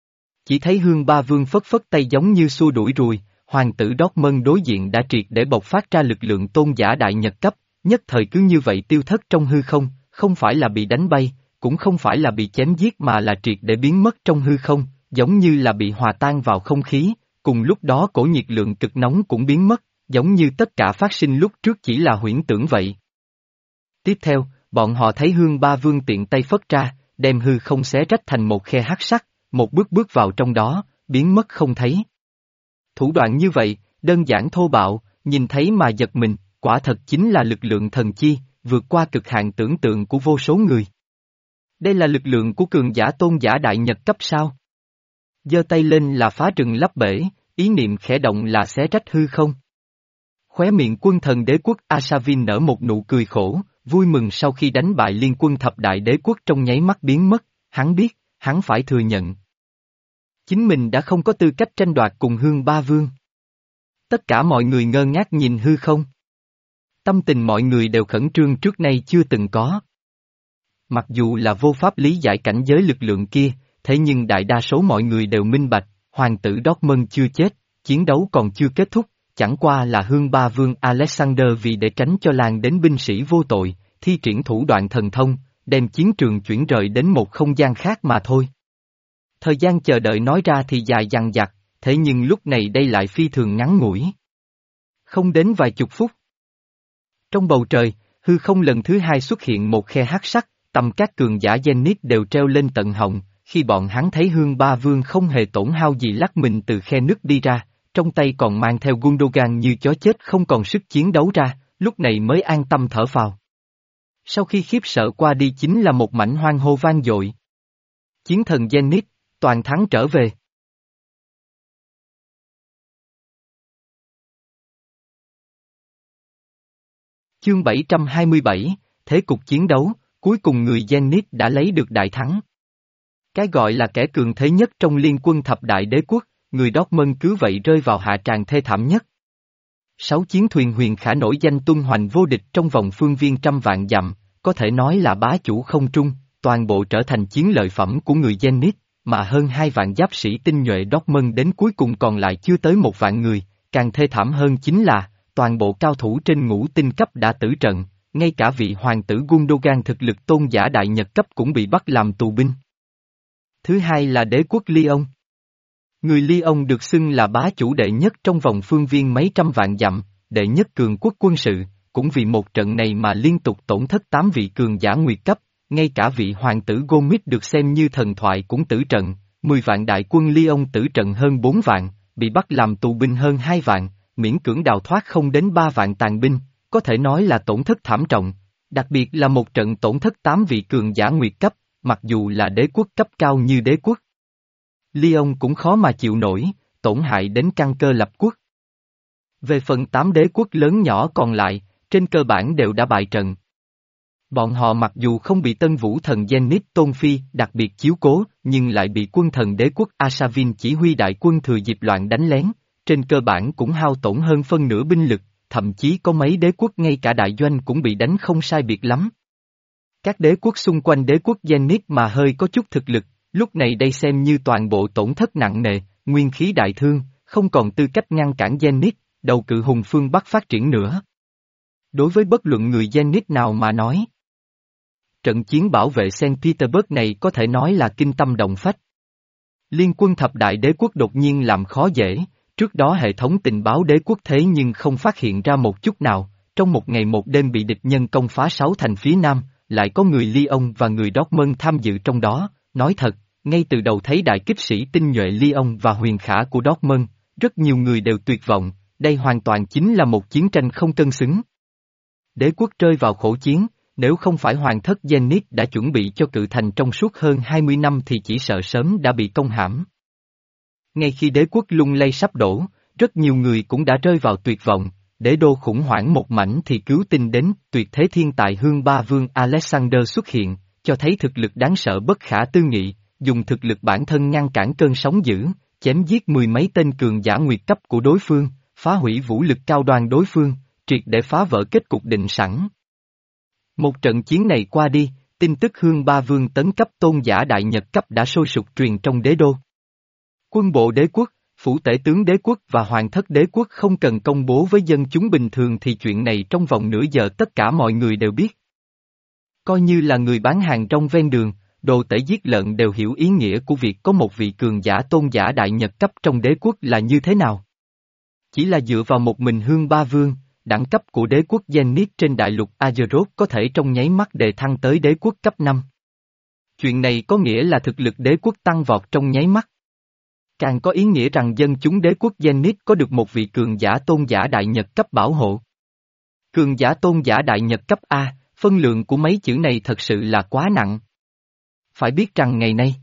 [SPEAKER 1] Chỉ thấy Hương Ba Vương phất phất tay giống như xua đuổi ruồi, hoàng tử Dortmund đối diện đã triệt để bộc phát ra lực lượng tôn giả đại nhật cấp, nhất thời cứ như vậy tiêu thất trong hư không, không phải là bị đánh bay, cũng không phải là bị chém giết mà là triệt để biến mất trong hư không, giống như là bị hòa tan vào không khí, cùng lúc đó cổ nhiệt lượng cực nóng cũng biến mất, giống như tất cả phát sinh lúc trước chỉ là huyễn tưởng vậy. Tiếp theo, bọn họ thấy Hương Ba Vương tiện tay phất ra, đem hư không xé rách thành một khe hắc sắc, một bước bước vào trong đó, biến mất không thấy. Thủ đoạn như vậy, đơn giản thô bạo, nhìn thấy mà giật mình, quả thật chính là lực lượng thần chi, vượt qua cực hạn tưởng tượng của vô số người. Đây là lực lượng của cường giả tôn giả đại nhật cấp sao? Giơ tay lên là phá rừng lấp bể, ý niệm khẽ động là xé rách hư không. Khóe miệng quân thần đế quốc Asavin nở một nụ cười khổ, vui mừng sau khi đánh bại liên quân thập đại đế quốc trong nháy mắt biến mất, hắn biết, hắn phải thừa nhận. Chính mình đã không có tư cách tranh đoạt cùng Hương Ba Vương. Tất cả mọi người ngơ ngác nhìn hư không. Tâm tình mọi người đều khẩn trương trước nay chưa từng có. Mặc dù là vô pháp lý giải cảnh giới lực lượng kia, thế nhưng đại đa số mọi người đều minh bạch, hoàng tử Dortmund chưa chết, chiến đấu còn chưa kết thúc, chẳng qua là Hương Ba Vương Alexander vì để tránh cho lan đến binh sĩ vô tội, thi triển thủ đoạn thần thông, đem chiến trường chuyển rời đến một không gian khác mà thôi. Thời gian chờ đợi nói ra thì dài dằng dặc, thế nhưng lúc này đây lại phi thường ngắn ngủi. Không đến vài chục phút. Trong bầu trời, hư không lần thứ hai xuất hiện một khe hắc sắc, tầm các cường giả Zenith đều treo lên tận họng, khi bọn hắn thấy Hương Ba Vương không hề tổn hao gì lắc mình từ khe nứt đi ra, trong tay còn mang theo Gundogan như chó chết không còn sức chiến đấu ra, lúc này mới an tâm thở phào. Sau khi khiếp sợ qua đi chính là một mảnh hoan hô vang dội. Chiến thần Zenith, toàn thắng trở về. Chương bảy trăm hai mươi bảy, Thế cục chiến đấu, cuối cùng người Zenith đã lấy được đại thắng. Cái gọi là kẻ cường thế nhất trong liên quân thập đại đế quốc, người Dortmund cứ vậy rơi vào hạ tràng thê thảm nhất. Sáu chiến thuyền huyền khả nổi danh tung hoành vô địch trong vòng phương viên trăm vạn dặm, có thể nói là bá chủ không trung, toàn bộ trở thành chiến lợi phẩm của người Zenith, mà hơn hai vạn giáp sĩ tinh nhuệ Dortmund đến cuối cùng còn lại chưa tới một vạn người, càng thê thảm hơn chính là, toàn bộ cao thủ trên ngũ tinh cấp đã tử trận, ngay cả vị hoàng tử Gundogan thực lực tôn giả đại nhật cấp cũng bị bắt làm tù binh. Thứ hai là đế quốc Lyon. Người Lyon được xưng là bá chủ đệ nhất trong vòng phương viên mấy trăm vạn dặm, đệ nhất cường quốc quân sự, cũng vì một trận này mà liên tục tổn thất tám vị cường giả nguyệt cấp, ngay cả vị hoàng tử Gomit được xem như thần thoại cũng tử trận, mười vạn đại quân Lyon tử trận hơn bốn vạn, bị bắt làm tù binh hơn hai vạn, miễn cưỡng đào thoát không đến ba vạn tàn binh, có thể nói là tổn thất thảm trọng, đặc biệt là một trận tổn thất tám vị cường giả nguyệt cấp, mặc dù là đế quốc cấp cao như đế quốc. Lyon cũng khó mà chịu nổi, tổn hại đến căn cơ lập quốc. Về phần tám đế quốc lớn nhỏ còn lại, trên cơ bản đều đã bại trận. Bọn họ mặc dù không bị Tân Vũ thần Zenith Tôn Phi đặc biệt chiếu cố, nhưng lại bị quân thần đế quốc Asavin chỉ huy đại quân thừa dịp loạn đánh lén, trên cơ bản cũng hao tổn hơn phân nửa binh lực, thậm chí có mấy đế quốc ngay cả đại doanh cũng bị đánh không sai biệt lắm. Các đế quốc xung quanh đế quốc Zenith mà hơi có chút thực lực, lúc này đây xem như toàn bộ tổn thất nặng nề, nguyên khí đại thương, không còn tư cách ngăn cản Zenith, đầu cự hùng phương Bắc phát triển nữa. Đối với bất luận người Zenith nào mà nói, trận chiến bảo vệ Saint Petersburg này có thể nói là kinh tâm động phách. Liên quân thập đại đế quốc đột nhiên làm khó dễ, trước đó hệ thống tình báo đế quốc thế nhưng không phát hiện ra một chút nào, trong một ngày một đêm bị địch nhân công phá sáu thành phía nam, lại có người Lyon và người Dortmund tham dự trong đó, nói thật, ngay từ đầu thấy đại kích sĩ tinh nhuệ Lyon và huyền khả của Dortmund, rất nhiều người đều tuyệt vọng, đây hoàn toàn chính là một chiến tranh không cân xứng. Đế quốc rơi vào khổ chiến, nếu không phải hoàng thất Zenith đã chuẩn bị cho cự thành trong suốt hơn hai mươi năm thì chỉ sợ sớm đã bị công hãm. Ngay khi đế quốc lung lay sắp đổ, rất nhiều người cũng đã rơi vào tuyệt vọng, đế đô khủng hoảng một mảnh thì cứu tinh đến, tuyệt thế thiên tài hương ba vương Alexander xuất hiện, cho thấy thực lực đáng sợ bất khả tư nghị, dùng thực lực bản thân ngăn cản cơn sóng dữ, chém giết mười mấy tên cường giả nguyệt cấp của đối phương, phá hủy vũ lực cao đoan đối phương, triệt để phá vỡ kết cục định sẵn. Một trận chiến này qua đi, tin tức hương ba vương tấn cấp tôn giả đại nhật cấp đã sôi sục truyền trong đế đô. Quân bộ đế quốc, phủ tể tướng đế quốc và hoàng thất đế quốc không cần công bố với dân chúng bình thường thì chuyện này trong vòng nửa giờ tất cả mọi người đều biết. Coi như là người bán hàng trong ven đường, đồ tể giết lợn đều hiểu ý nghĩa của việc có một vị cường giả tôn giả đại nhật cấp trong đế quốc là như thế nào. Chỉ là dựa vào một mình hương ba vương, đẳng cấp của đế quốc Zenith trên đại lục Azeroth có thể trong nháy mắt đề thăng tới đế quốc cấp năm. Chuyện này có nghĩa là thực lực đế quốc tăng vọt trong nháy mắt. Càng có ý nghĩa rằng dân chúng đế quốc Zenith có được một vị cường giả tôn giả đại nhật cấp bảo hộ. Cường giả tôn giả đại nhật cấp A, phân lượng của mấy chữ này thật sự là quá nặng. Phải biết rằng ngày nay,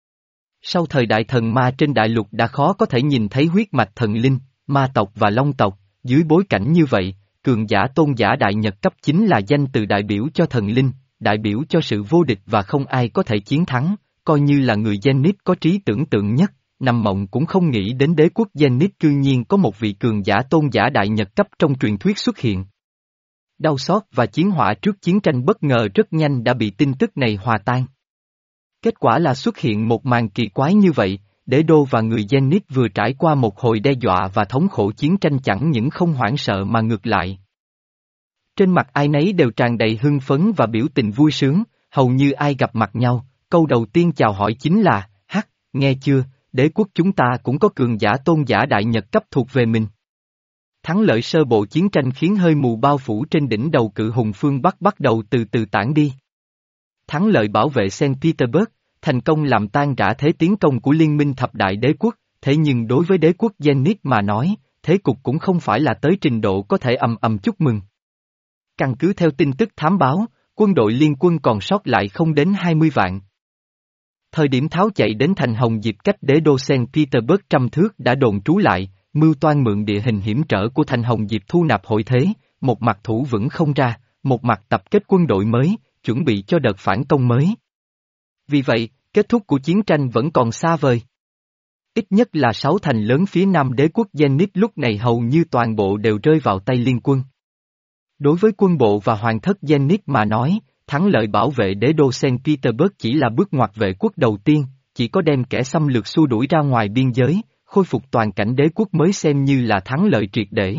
[SPEAKER 1] sau thời đại thần ma trên đại lục đã khó có thể nhìn thấy huyết mạch thần linh, ma tộc và long tộc, dưới bối cảnh như vậy, cường giả tôn giả đại nhật cấp chính là danh từ đại biểu cho thần linh, đại biểu cho sự vô địch và không ai có thể chiến thắng, coi như là người Zenith có trí tưởng tượng nhất, nằm mộng cũng không nghĩ đến đế quốc Zenith cư nhiên có một vị cường giả tôn giả đại nhật cấp trong truyền thuyết xuất hiện. Đau xót và chiến hỏa trước chiến tranh bất ngờ rất nhanh đã bị tin tức này hòa tan. Kết quả là xuất hiện một màn kỳ quái như vậy, đế đô và người Zenith vừa trải qua một hồi đe dọa và thống khổ chiến tranh chẳng những không hoảng sợ mà ngược lại. Trên mặt ai nấy đều tràn đầy hưng phấn và biểu tình vui sướng, hầu như ai gặp mặt nhau, câu đầu tiên chào hỏi chính là, hắc, nghe chưa, đế quốc chúng ta cũng có cường giả tôn giả đại nhật cấp thuộc về mình. Thắng lợi sơ bộ chiến tranh khiến hơi mù bao phủ trên đỉnh đầu cự hùng phương Bắc bắt đầu từ từ tản đi. Thắng lợi bảo vệ Saint Petersburg, thành công làm tan rã thế tiến công của liên minh thập đại đế quốc, thế nhưng đối với đế quốc Zenith mà nói, thế cục cũng không phải là tới trình độ có thể ầm ầm chúc mừng. Căn cứ theo tin tức thám báo, quân đội liên quân còn sót lại không đến hai mươi vạn. Thời điểm tháo chạy đến thành Hồng Diệp cách đế đô Saint Petersburg trăm thước đã đồn trú lại, mưu toan mượn địa hình hiểm trở của thành Hồng Diệp thu nạp hội thế, một mặt thủ vững không ra, một mặt tập kết quân đội mới, chuẩn bị cho đợt phản công mới. Vì vậy, kết thúc của chiến tranh vẫn còn xa vời. Ít nhất là sáu thành lớn phía nam đế quốc Zenith lúc này hầu như toàn bộ đều rơi vào tay liên quân. Đối với quân bộ và hoàng thất Zenith mà nói, thắng lợi bảo vệ đế đô Saint Petersburg chỉ là bước ngoặt vệ quốc đầu tiên, chỉ có đem kẻ xâm lược xua đuổi ra ngoài biên giới, khôi phục toàn cảnh đế quốc mới xem như là thắng lợi triệt để.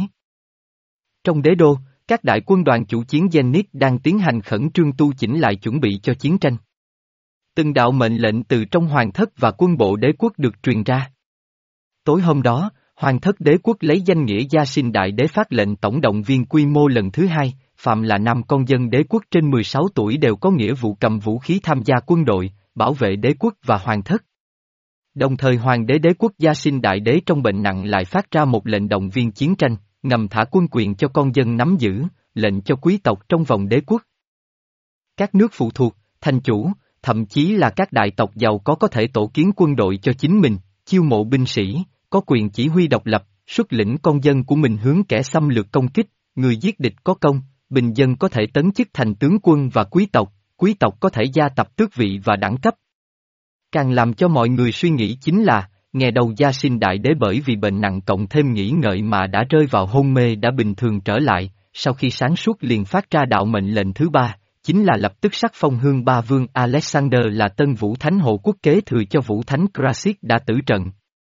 [SPEAKER 1] Trong đế đô, các đại quân đoàn chủ chiến Zenith đang tiến hành khẩn trương tu chỉnh lại chuẩn bị cho chiến tranh. Từng đạo mệnh lệnh từ trong hoàng thất và quân bộ đế quốc được truyền ra. Tối hôm đó, hoàng thất đế quốc lấy danh nghĩa gia sinh đại đế phát lệnh tổng động viên quy mô lần thứ hai, phạm là năm con dân đế quốc trên mười sáu tuổi đều có nghĩa vụ cầm vũ khí tham gia quân đội, bảo vệ đế quốc và hoàng thất. Đồng thời hoàng đế đế quốc gia sinh đại đế trong bệnh nặng lại phát ra một lệnh động viên chiến tranh, ngầm thả quân quyền cho con dân nắm giữ, lệnh cho quý tộc trong vòng đế quốc. Các nước phụ thuộc, thành chủ, thậm chí là các đại tộc giàu có có thể tổ kiến quân đội cho chính mình, chiêu mộ binh sĩ, có quyền chỉ huy độc lập, xuất lĩnh con dân của mình hướng kẻ xâm lược công kích, người giết địch có công, bình dân có thể tấn chức thành tướng quân và quý tộc, quý tộc có thể gia tập tước vị và đẳng cấp. Càng làm cho mọi người suy nghĩ chính là, nghe đầu gia sinh đại đế bởi vì bệnh nặng cộng thêm nghĩ ngợi mà đã rơi vào hôn mê đã bình thường trở lại, sau khi sáng suốt liền phát ra đạo mệnh lệnh thứ ba, chính là lập tức sắc phong hương ba vương Alexander là tân Vũ Thánh hộ quốc kế thừa cho Vũ Thánh Krasit đã tử trận.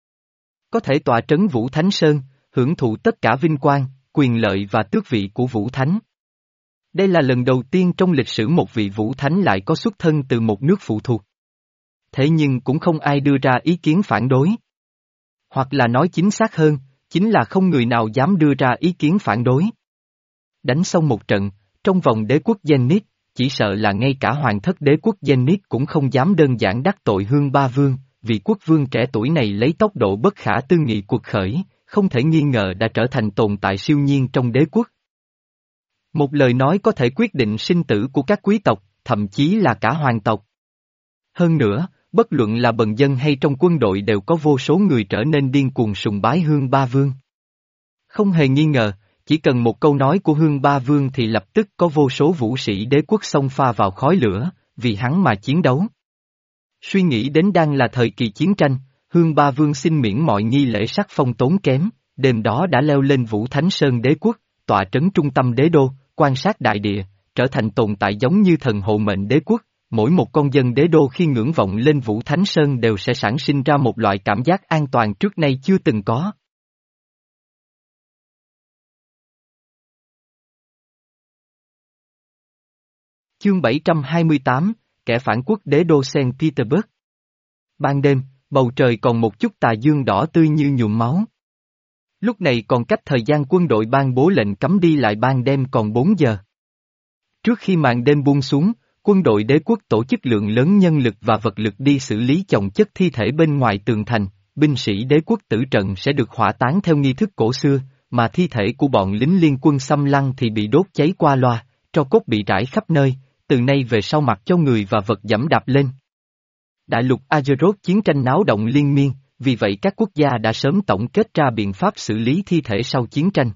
[SPEAKER 1] Có thể tọa trấn Vũ Thánh Sơn, hưởng thụ tất cả vinh quang, quyền lợi và tước vị của Vũ Thánh. Đây là lần đầu tiên trong lịch sử một vị Vũ Thánh lại có xuất thân từ một nước phụ thuộc. Thế nhưng cũng không ai đưa ra ý kiến phản đối. Hoặc là nói chính xác hơn, chính là không người nào dám đưa ra ý kiến phản đối. Đánh xong một trận, trong vòng đế quốc Zenith, chỉ sợ là ngay cả hoàng thất đế quốc Zenith cũng không dám đơn giản đắc tội Hương Ba Vương, vì quốc vương trẻ tuổi này lấy tốc độ bất khả tư nghị cuộc khởi, không thể nghi ngờ đã trở thành tồn tại siêu nhiên trong đế quốc. Một lời nói có thể quyết định sinh tử của các quý tộc, thậm chí là cả hoàng tộc. Hơn nữa, bất luận là bần dân hay trong quân đội đều có vô số người trở nên điên cuồng sùng bái Hương Ba Vương. Không hề nghi ngờ, chỉ cần một câu nói của Hương Ba Vương thì lập tức có vô số vũ sĩ đế quốc xông pha vào khói lửa, vì hắn mà chiến đấu. Suy nghĩ đến đang là thời kỳ chiến tranh, Hương Ba Vương xin miễn mọi nghi lễ sắc phong tốn kém, đêm đó đã leo lên Vũ Thánh Sơn đế quốc, tọa trấn trung tâm đế đô, quan sát đại địa, trở thành tồn tại giống như thần hộ mệnh đế quốc. Mỗi một con dân đế đô khi ngưỡng vọng lên Vũ Thánh Sơn đều sẽ sản sinh ra một loại cảm giác an toàn trước nay chưa từng có. Chương bảy trăm hai mươi tám, kẻ phản quốc đế đô Saint Petersburg. Ban đêm, bầu trời còn một chút tà dương đỏ tươi như nhuộm máu. Lúc này còn cách thời gian quân đội ban bố lệnh cấm đi lại ban đêm còn bốn giờ. Trước khi màn đêm buông xuống, quân đội đế quốc tổ chức lượng lớn nhân lực và vật lực đi xử lý chồng chất thi thể bên ngoài tường thành, binh sĩ đế quốc tử trận sẽ được hỏa táng theo nghi thức cổ xưa, mà thi thể của bọn lính liên quân xâm lăng thì bị đốt cháy qua loa, tro cốt bị rải khắp nơi, từ nay về sau mặc cho người và vật dẫm đạp lên. Đại lục Azeroth chiến tranh náo động liên miên, vì vậy các quốc gia đã sớm tổng kết ra biện pháp xử lý thi thể sau chiến tranh.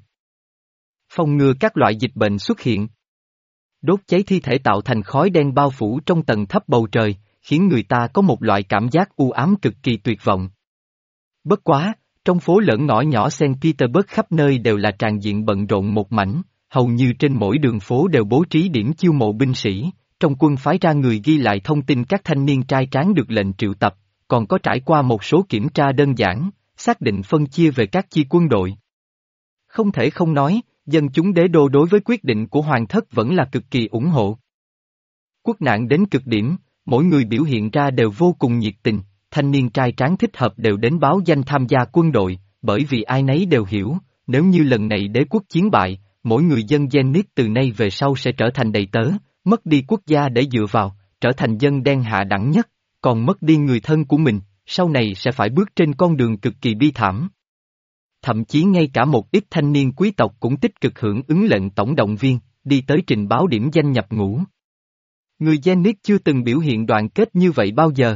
[SPEAKER 1] Phòng ngừa các loại dịch bệnh xuất hiện. Đốt cháy thi thể tạo thành khói đen bao phủ trong tầng thấp bầu trời, khiến người ta có một loại cảm giác u ám cực kỳ tuyệt vọng. Bất quá, trong phố lẫn ngõ nhỏ Saint Petersburg khắp nơi đều là tràn diện bận rộn một mảnh, hầu như trên mỗi đường phố đều bố trí điểm chiêu mộ binh sĩ, trong quân phái ra người ghi lại thông tin các thanh niên trai tráng được lệnh triệu tập, còn có trải qua một số kiểm tra đơn giản, xác định phân chia về các chi quân đội. Không thể không nói, dân chúng đế đô đối với quyết định của hoàng thất vẫn là cực kỳ ủng hộ. Quốc nạn đến cực điểm, mỗi người biểu hiện ra đều vô cùng nhiệt tình, thanh niên trai tráng thích hợp đều đến báo danh tham gia quân đội, bởi vì ai nấy đều hiểu, nếu như lần này đế quốc chiến bại, mỗi người dân Zenith từ nay về sau sẽ trở thành đầy tớ, mất đi quốc gia để dựa vào, trở thành dân đen hạ đẳng nhất, còn mất đi người thân của mình, sau này sẽ phải bước trên con đường cực kỳ bi thảm. Thậm chí ngay cả một ít thanh niên quý tộc cũng tích cực hưởng ứng lệnh tổng động viên, đi tới trình báo điểm danh nhập ngũ. Người Zenith chưa từng biểu hiện đoàn kết như vậy bao giờ.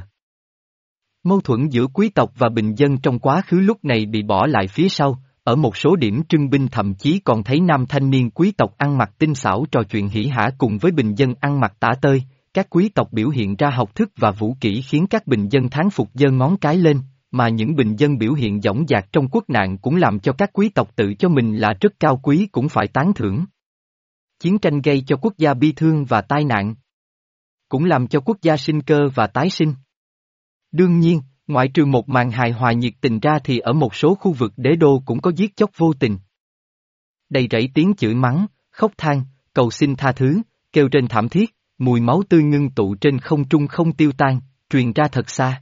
[SPEAKER 1] Mâu thuẫn giữa quý tộc và bình dân trong quá khứ lúc này bị bỏ lại phía sau, ở một số điểm trưng binh thậm chí còn thấy nam thanh niên quý tộc ăn mặc tinh xảo trò chuyện hỉ hả cùng với bình dân ăn mặc tả tơi, các quý tộc biểu hiện ra học thức và vũ kỹ khiến các bình dân thán phục giơ ngón cái lên, mà những bình dân biểu hiện dõng dạc trong quốc nạn cũng làm cho các quý tộc tự cho mình là rất cao quý cũng phải tán thưởng. Chiến tranh gây cho quốc gia bi thương và tai nạn, cũng làm cho quốc gia sinh cơ và tái sinh. Đương nhiên, ngoại trừ một màn hài hòa nhiệt tình ra thì ở một số khu vực đế đô cũng có giết chóc vô tình. Đầy rẫy tiếng chửi mắng, khóc than, cầu xin tha thứ, kêu trên thảm thiết, mùi máu tươi ngưng tụ trên không trung không tiêu tan, truyền ra thật xa.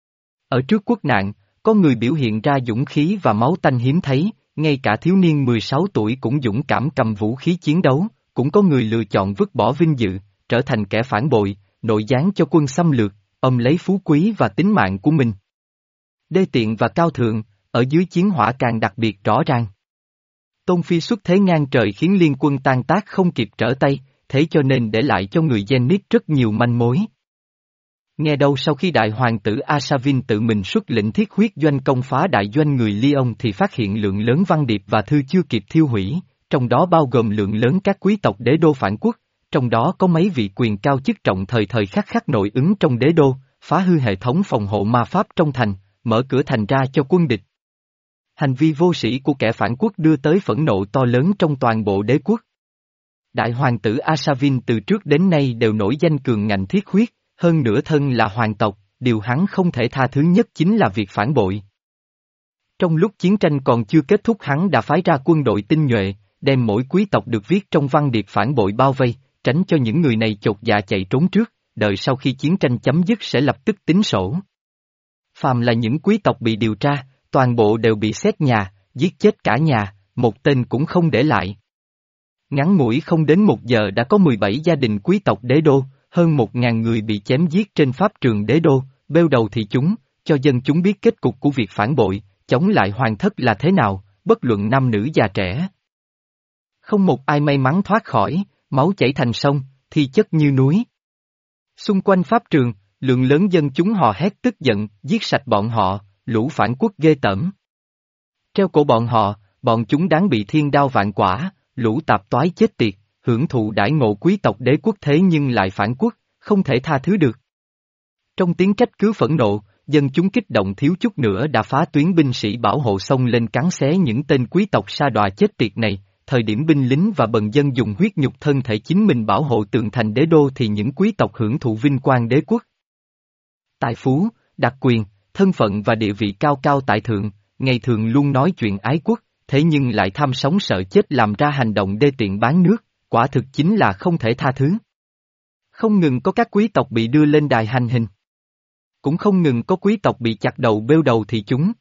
[SPEAKER 1] Ở trước quốc nạn, có người biểu hiện ra dũng khí và máu tanh hiếm thấy, ngay cả thiếu niên mười sáu tuổi cũng dũng cảm cầm vũ khí chiến đấu, cũng có người lựa chọn vứt bỏ vinh dự, trở thành kẻ phản bội, nội gián cho quân xâm lược, ôm lấy phú quý và tính mạng của mình. Đê tiện và cao thượng, ở dưới chiến hỏa càng đặc biệt rõ ràng. Tôn Phi xuất thế ngang trời khiến liên quân tan tác không kịp trở tay, thế cho nên để lại cho người Zenith rất nhiều manh mối. Nghe đâu sau khi đại hoàng tử Asavin tự mình xuất lĩnh thiết huyết doanh công phá đại doanh người Lyon thì phát hiện lượng lớn văn điệp và thư chưa kịp thiêu hủy, trong đó bao gồm lượng lớn các quý tộc đế đô phản quốc, trong đó có mấy vị quyền cao chức trọng thời thời khắc khắc nội ứng trong đế đô, phá hư hệ thống phòng hộ ma pháp trong thành, mở cửa thành ra cho quân địch. Hành vi vô sĩ của kẻ phản quốc đưa tới phẫn nộ to lớn trong toàn bộ đế quốc. Đại hoàng tử Asavin từ trước đến nay đều nổi danh cường ngạnh thiết huyết, hơn nữa thân là hoàng tộc, điều hắn không thể tha thứ nhất chính là việc phản bội. Trong lúc chiến tranh còn chưa kết thúc hắn đã phái ra quân đội tinh nhuệ, đem mỗi quý tộc được viết trong văn điệp phản bội bao vây, tránh cho những người này chột dạ chạy trốn trước, đợi sau khi chiến tranh chấm dứt sẽ lập tức tính sổ. Phàm là những quý tộc bị điều tra, toàn bộ đều bị xét nhà, giết chết cả nhà, một tên cũng không để lại. Ngắn ngủi không đến một giờ đã có mười bảy gia đình quý tộc đế đô, hơn một ngàn người bị chém giết trên pháp trường đế đô, bêu đầu thị chúng, cho dân chúng biết kết cục của việc phản bội, chống lại hoàng thất là thế nào, bất luận nam nữ già trẻ. Không một ai may mắn thoát khỏi, máu chảy thành sông, thi chất như núi. Xung quanh pháp trường, lượng lớn dân chúng hò hét tức giận, giết sạch bọn họ, lũ phản quốc ghê tởm. Treo cổ bọn họ, bọn chúng đáng bị thiên đao vạn quả, lũ tạp toái chết tiệt, hưởng thụ đãi ngộ quý tộc đế quốc thế nhưng lại phản quốc, không thể tha thứ được. Trong tiếng trách cứ phẫn nộ, dân chúng kích động thiếu chút nữa đã phá tuyến binh sĩ bảo hộ xông lên cắn xé những tên quý tộc sa đọa chết tiệt này. Thời điểm binh lính và bần dân dùng huyết nhục thân thể chính mình bảo hộ tường thành đế đô thì những quý tộc hưởng thụ vinh quang đế quốc. Tài phú, đặc quyền, thân phận và địa vị cao cao tại thượng, ngày thường luôn nói chuyện ái quốc, thế nhưng lại tham sống sợ chết làm ra hành động đê tiện bán nước, quả thực chính là không thể tha thứ. Không ngừng có các quý tộc bị đưa lên đài hành hình. Cũng không ngừng có quý tộc bị chặt đầu bêu đầu thì chúng.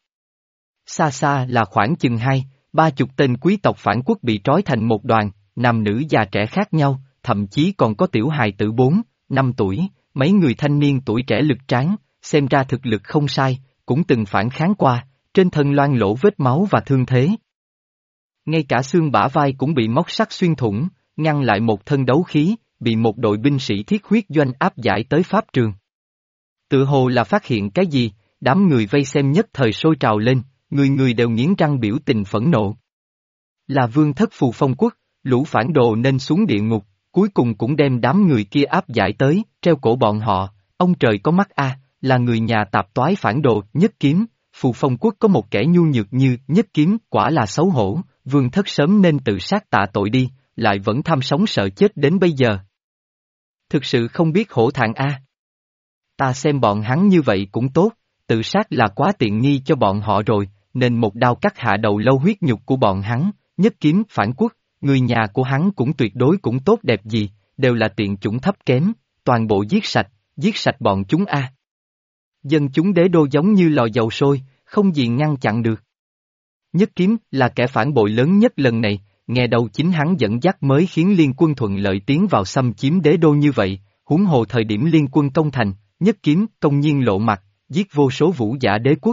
[SPEAKER 1] Xa xa là khoảng chừng hai, ba chục tên quý tộc phản quốc bị trói thành một đoàn, nam nữ già trẻ khác nhau, thậm chí còn có tiểu hài tử bốn, năm tuổi, mấy người thanh niên tuổi trẻ lực tráng, xem ra thực lực không sai, cũng từng phản kháng qua, trên thân loang lỗ vết máu và thương thế. Ngay cả xương bả vai cũng bị móc sắt xuyên thủng, ngăn lại một thân đấu khí, bị một đội binh sĩ thiết huyết doanh áp giải tới pháp trường. Tự hồ là phát hiện cái gì, đám người vây xem nhất thời sôi trào lên, người người đều nghiến răng biểu tình phẫn nộ. Là vương thất Phù Phong Quốc, lũ phản đồ nên xuống địa ngục, cuối cùng cũng đem đám người kia áp giải tới, treo cổ bọn họ, ông trời có mắt a, là người nhà tạp toái phản đồ, Nhất Kiếm, Phù Phong Quốc có một kẻ nhu nhược như Nhất Kiếm, quả là xấu hổ, vương thất sớm nên tự sát tạ tội đi, lại vẫn tham sống sợ chết đến bây giờ. Thực sự không biết hổ thẹn a. Ta xem bọn hắn như vậy cũng tốt, tự sát là quá tiện nghi cho bọn họ rồi, nên một đao cắt hạ đầu lâu huyết nhục của bọn hắn, Nhất Kiếm phản quốc, người nhà của hắn cũng tuyệt đối cũng tốt đẹp gì, đều là tiện chủng thấp kém, toàn bộ giết sạch, giết sạch bọn chúng a. Dân chúng đế đô giống như lò dầu sôi, không gì ngăn chặn được. Nhất Kiếm là kẻ phản bội lớn nhất lần này, nghe đầu chính hắn dẫn dắt mới khiến liên quân thuận lợi tiến vào xâm chiếm đế đô như vậy, huống hồ thời điểm liên quân công thành, Nhất Kiếm công nhiên lộ mặt, giết vô số vũ giả đế quốc.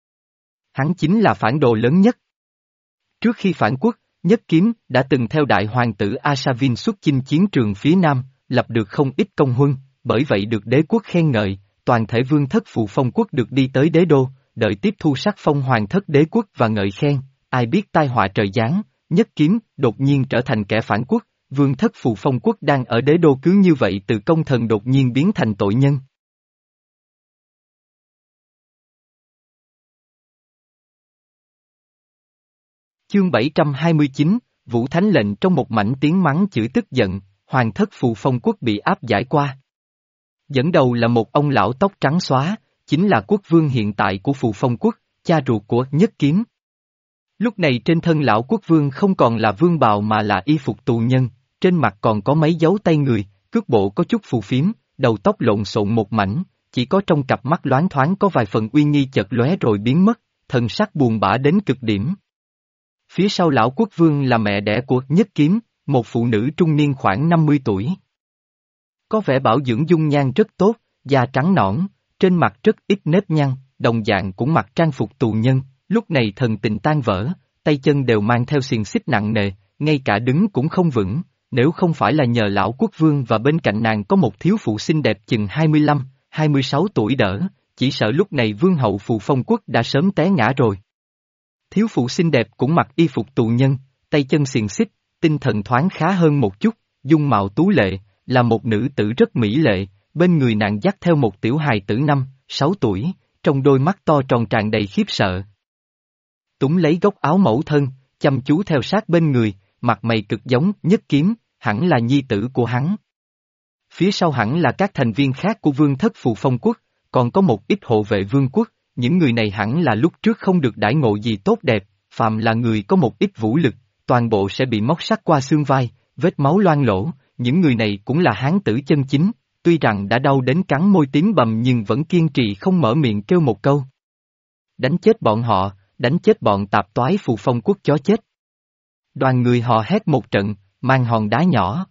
[SPEAKER 1] Hắn chính là phản đồ lớn nhất. Trước khi phản quốc, Nhất Kiếm đã từng theo đại hoàng tử Asavin xuất chinh chiến trường phía Nam, lập được không ít công huân, bởi vậy được đế quốc khen ngợi, toàn thể vương thất Phù Phong Quốc được đi tới đế đô, đợi tiếp thu sắc phong hoàng thất đế quốc và ngợi khen, ai biết tai họa trời giáng, Nhất Kiếm đột nhiên trở thành kẻ phản quốc, vương thất Phù Phong Quốc đang ở đế đô cứ như vậy từ công thần đột nhiên biến thành tội nhân. Chương bảy trăm hai mươi chín, Vũ Thánh lệnh trong một mảnh tiếng mắng chửi tức giận, hoàng thất Phù Phong Quốc bị áp giải qua. Dẫn đầu là một ông lão tóc trắng xóa, chính là quốc vương hiện tại của Phù Phong Quốc, cha ruột của Nhất Kiếm. Lúc này trên thân lão quốc vương không còn là vương bào mà là y phục tù nhân, trên mặt còn có mấy dấu tay người, cước bộ có chút phù phiếm, đầu tóc lộn xộn một mảnh, chỉ có trong cặp mắt loáng thoáng có vài phần uy nghi chợt lóe rồi biến mất, thần sắc buồn bã đến cực điểm. Phía sau lão quốc vương là mẹ đẻ của Nhất Kiếm, một phụ nữ trung niên khoảng năm mươi tuổi. Có vẻ bảo dưỡng dung nhan rất tốt, da trắng nõn, trên mặt rất ít nếp nhăn, đồng dạng cũng mặc trang phục tù nhân, lúc này thần tình tan vỡ, tay chân đều mang theo xiềng xích nặng nề, ngay cả đứng cũng không vững, nếu không phải là nhờ lão quốc vương và bên cạnh nàng có một thiếu phụ xinh đẹp chừng hai mươi lăm, hai mươi sáu tuổi đỡ, chỉ sợ lúc này vương hậu Phù Phong Quốc đã sớm té ngã rồi. Thiếu phụ xinh đẹp cũng mặc y phục tù nhân, tay chân xiềng xích, tinh thần thoáng khá hơn một chút, dung mạo tú lệ, là một nữ tử rất mỹ lệ, bên người nàng dắt theo một tiểu hài tử năm, sáu tuổi, trong đôi mắt to tròn tràn đầy khiếp sợ. Túng lấy góc áo mẫu thân, chăm chú theo sát bên người, mặt mày cực giống Nhất Kiếm, hẳn là nhi tử của hắn. Phía sau hẳn là các thành viên khác của vương thất Phù Phong Quốc, còn có một ít hộ vệ vương quốc, những người này hẳn là lúc trước không được đãi ngộ gì tốt đẹp, phàm là người có một ít vũ lực, toàn bộ sẽ bị móc sắt qua xương vai, vết máu loang lỗ, những người này cũng là hán tử chân chính, tuy rằng đã đau đến cắn môi tím bầm nhưng vẫn kiên trì không mở miệng kêu một câu. Đánh chết bọn họ, đánh chết bọn tạp toái Phù Phong Quốc chó chết. Đoàn người họ hét một trận, mang hòn đá nhỏ.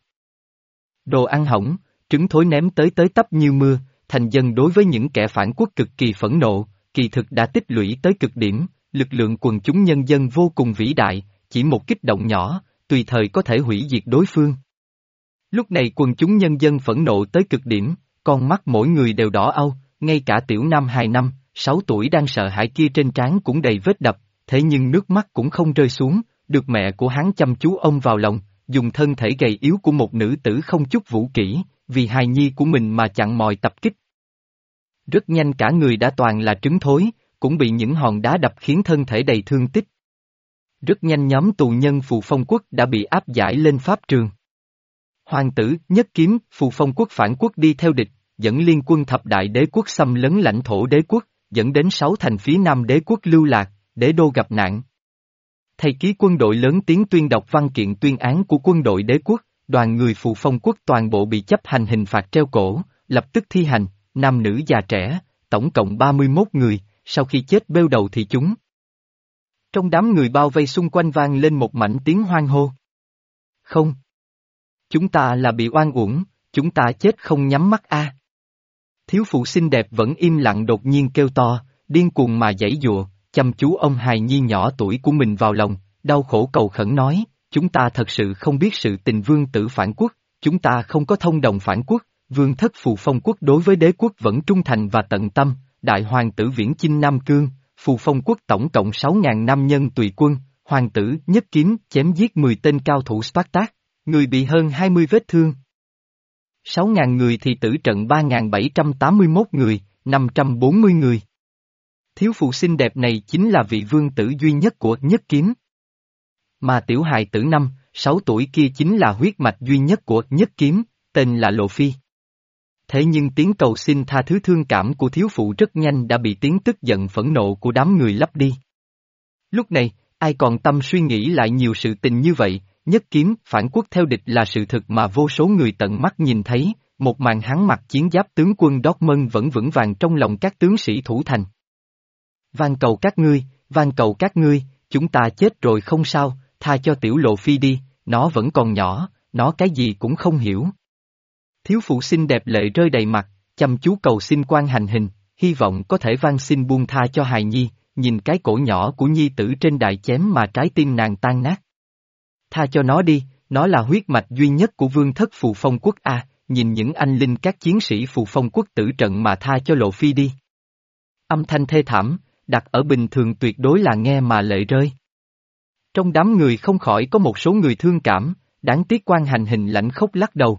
[SPEAKER 1] Đồ ăn hỏng, trứng thối ném tới tới tấp như mưa, thành dân đối với những kẻ phản quốc cực kỳ phẫn nộ, kỳ thực đã tích lũy tới cực điểm, lực lượng quần chúng nhân dân vô cùng vĩ đại, chỉ một kích động nhỏ, tùy thời có thể hủy diệt đối phương. Lúc này quần chúng nhân dân phẫn nộ tới cực điểm, con mắt mỗi người đều đỏ au, ngay cả tiểu nam hài năm, sáu tuổi đang sợ hãi kia trên trán cũng đầy vết đập, thế nhưng nước mắt cũng không rơi xuống, được mẹ của hắn chăm chú ôm vào lòng, dùng thân thể gầy yếu của một nữ tử không chút vũ kỹ, vì hài nhi của mình mà chặn mọi tập kích. Rất nhanh cả người đã toàn là trứng thối, cũng bị những hòn đá đập khiến thân thể đầy thương tích. Rất nhanh nhóm tù nhân Phù Phong Quốc đã bị áp giải lên pháp trường. Hoàng tử, Nhất Kiếm, Phù Phong Quốc phản quốc đi theo địch, dẫn liên quân thập đại đế quốc xâm lấn lãnh thổ đế quốc, dẫn đến sáu thành phía nam đế quốc lưu lạc, đế đô gặp nạn. Thầy ký quân đội lớn tiếng tuyên đọc văn kiện tuyên án của quân đội đế quốc, đoàn người Phù Phong Quốc toàn bộ bị chấp hành hình phạt treo cổ, lập tức thi hành, nam nữ già trẻ, tổng cộng ba mươi mốt người, sau khi chết bêu đầu thì chúng. Trong đám người bao vây xung quanh vang lên một mảnh tiếng hoan hô. Không. Chúng ta là bị oan uổng, chúng ta chết không nhắm mắt a. Thiếu phụ xinh đẹp vẫn im lặng đột nhiên kêu to, điên cuồng mà giãy giụa, chăm chú ôm hài nhi nhỏ tuổi của mình vào lòng, đau khổ cầu khẩn nói, chúng ta thật sự không biết sự tình vương tử phản quốc, chúng ta không có thông đồng phản quốc, vương thất Phù Phong Quốc đối với đế quốc vẫn trung thành và tận tâm, đại hoàng tử viễn chinh Nam Cương, Phù Phong Quốc tổng cộng sáu ngàn nam nhân tùy quân, hoàng tử Nhất Kiếm chém giết mười tên cao thủ Spartak, người bị hơn hai mươi vết thương. sáu ngàn người thì tử trận ba nghìn bảy trăm tám mươi mốt người, năm trăm bốn mươi người. Thiếu phụ xinh đẹp này chính là vị vương tử duy nhất của Nhất Kiếm. Mà tiểu hài tử năm, sáu tuổi kia chính là huyết mạch duy nhất của Nhất Kiếm, tên là Lộ Phi. Thế nhưng tiếng cầu xin tha thứ thương cảm của thiếu phụ rất nhanh đã bị tiếng tức giận phẫn nộ của đám người lấp đi. Lúc này, ai còn tâm suy nghĩ lại nhiều sự tình như vậy, Nhất Kiếm phản quốc theo địch là sự thực mà vô số người tận mắt nhìn thấy, một màn hắn mặc chiến giáp tướng quân Dortmund vẫn vững vàng trong lòng các tướng sĩ thủ thành. Van cầu các ngươi, van cầu các ngươi, chúng ta chết rồi không sao, tha cho tiểu Lộ Phi đi, nó vẫn còn nhỏ, nó cái gì cũng không hiểu. Thiếu phụ xinh đẹp lệ rơi đầy mặt, chăm chú cầu xin quan hành hình, hy vọng có thể van xin buông tha cho hài nhi, nhìn cái cổ nhỏ của nhi tử trên đài chém mà trái tim nàng tan nát. Tha cho nó đi, nó là huyết mạch duy nhất của vương thất Phù Phong Quốc a, nhìn những anh linh các chiến sĩ Phù Phong Quốc tử trận mà tha cho Lộ Phi đi. Âm thanh thê thảm, đặt ở bình thường tuyệt đối là nghe mà lệ rơi. Trong đám người không khỏi có một số người thương cảm, đáng tiếc quan hành hình lãnh khốc lắc đầu.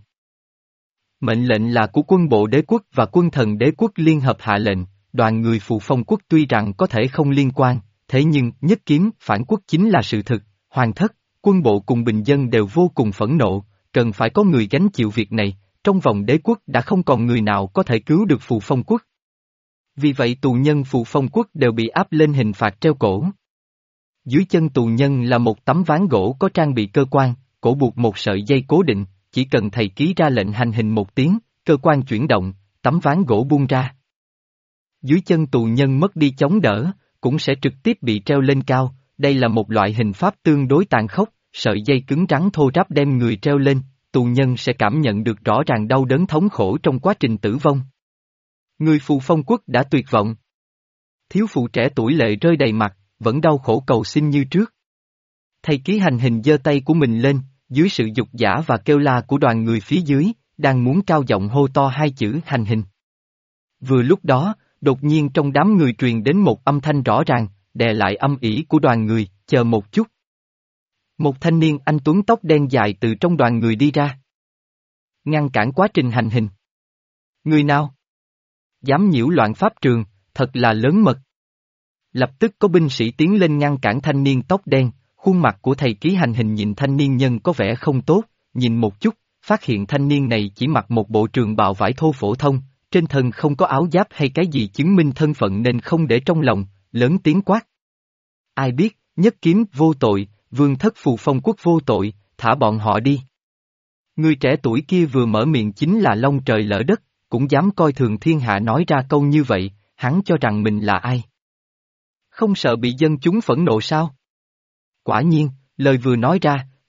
[SPEAKER 1] Mệnh lệnh là của quân bộ đế quốc và quân thần đế quốc liên hợp hạ lệnh, đoàn người Phù Phong Quốc tuy rằng có thể không liên quan, thế nhưng Nhất Kiếm phản quốc chính là sự thực, hoàng thất, quân bộ cùng bình dân đều vô cùng phẫn nộ, cần phải có người gánh chịu việc này, trong vòng đế quốc đã không còn người nào có thể cứu được Phù Phong Quốc. Vì vậy tù nhân Phù Phong Quốc đều bị áp lên hình phạt treo cổ. Dưới chân tù nhân là một tấm ván gỗ có trang bị cơ quan, cổ buộc một sợi dây cố định, chỉ cần thầy ký ra lệnh hành hình một tiếng, cơ quan chuyển động, tấm ván gỗ buông ra. Dưới chân tù nhân mất đi chống đỡ, cũng sẽ trực tiếp bị treo lên cao, đây là một loại hình pháp tương đối tàn khốc, sợi dây cứng rắn thô ráp đem người treo lên, tù nhân sẽ cảm nhận được rõ ràng đau đớn thống khổ trong quá trình tử vong. Người Phù Phong Quốc đã tuyệt vọng. Thiếu phụ trẻ tuổi lệ rơi đầy mặt, vẫn đau khổ cầu xin như trước. Thầy ký hành hình giơ tay của mình lên, dưới sự dục dã và kêu la của đoàn người phía dưới, đang muốn cao giọng hô to hai chữ hành hình. Vừa lúc đó, đột nhiên trong đám người truyền đến một âm thanh rõ ràng, đè lại âm ỉ của đoàn người, chờ một chút. Một thanh niên anh tuấn tóc đen dài từ trong đoàn người đi ra. Ngăn cản quá trình hành hình. Người nào? Dám nhiễu loạn pháp trường, thật là lớn mật. Lập tức có binh sĩ tiến lên ngăn cản thanh niên tóc đen, khuôn mặt của thầy ký hành hình nhìn thanh niên nhân có vẻ không tốt, nhìn một chút, phát hiện thanh niên này chỉ mặc một bộ trường bào vải thô phổ thông, trên thân không có áo giáp hay cái gì chứng minh thân phận nên không để trong lòng, lớn tiếng quát. Ai biết, Nhất Kiếm vô tội, vương thất Phù Phong Quốc vô tội, thả bọn họ đi. Người trẻ tuổi kia vừa mở miệng chính là long trời lỡ đất, cũng dám coi thường thiên hạ nói ra câu như vậy, hắn cho rằng mình là ai? Không sợ bị dân chúng phẫn nộ sao? Quả nhiên, lời vừa nói ra,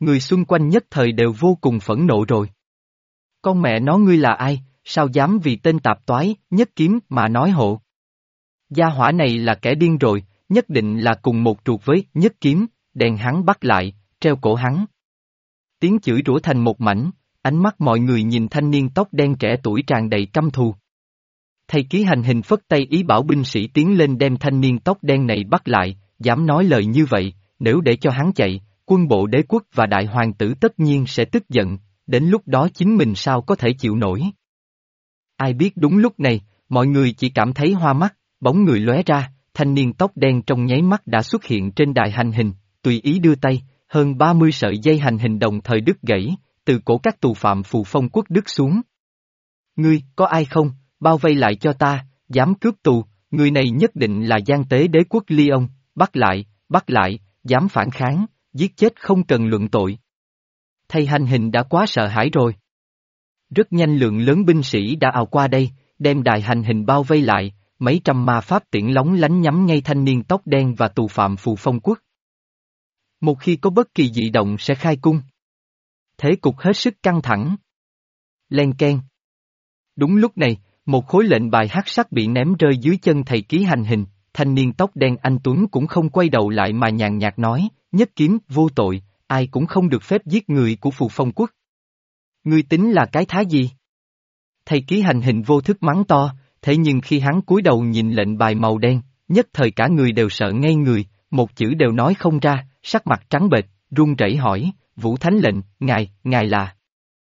[SPEAKER 1] người xung quanh nhất thời đều vô cùng phẫn nộ rồi. Con mẹ nó ngươi là ai, sao dám vì tên tạp toái, Nhất Kiếm mà nói hộ. Gia hỏa này là kẻ điên rồi, nhất định là cùng một ruột với Nhất Kiếm, đèn hắn bắt lại, treo cổ hắn. Tiếng chửi rủa thành một mảnh, ánh mắt mọi người nhìn thanh niên tóc đen trẻ tuổi tràn đầy căm thù. Thầy ký hành hình phất tay ý bảo binh sĩ tiến lên đem thanh niên tóc đen này bắt lại, dám nói lời như vậy, nếu để cho hắn chạy, quân bộ đế quốc và đại hoàng tử tất nhiên sẽ tức giận, đến lúc đó chính mình sao có thể chịu nổi. Ai biết đúng lúc này, mọi người chỉ cảm thấy hoa mắt, bóng người lóe ra, thanh niên tóc đen trong nháy mắt đã xuất hiện trên đài hành hình, tùy ý đưa tay, hơn ba mươi sợi dây hành hình đồng thời đứt gãy, từ cổ các tù phạm Phù Phong Quốc đứt xuống. Ngươi, có ai không, bao vây lại cho ta, dám cướp tù, người này nhất định là gian tế đế quốc Lyon, bắt lại, bắt lại, dám phản kháng, giết chết không cần luận tội. Thầy hành hình đã quá sợ hãi rồi. Rất nhanh lượng lớn binh sĩ đã ào qua đây, đem đài hành hình bao vây lại, mấy trăm ma pháp tiễn lóng lánh nhắm ngay thanh niên tóc đen và tù phạm Phù Phong Quốc. Một khi có bất kỳ dị động sẽ khai cung. Thế cục hết sức căng thẳng. Len keng. Đúng lúc này, một khối lệnh bài hắc sắc bị ném rơi dưới chân thầy ký hành hình, thanh niên tóc đen anh Tuấn cũng không quay đầu lại mà nhàn nhạt nói, Nhất Kiếm, vô tội, ai cũng không được phép giết người của Phù Phong Quốc. Ngươi tính là cái thá gì? Thầy ký hành hình vô thức mắng to, thế nhưng khi hắn cúi đầu nhìn lệnh bài màu đen, nhất thời cả người đều sợ ngây người, một chữ đều nói không ra, sắc mặt trắng bệch, run rẩy hỏi, Vũ Thánh lệnh, ngài, ngài là...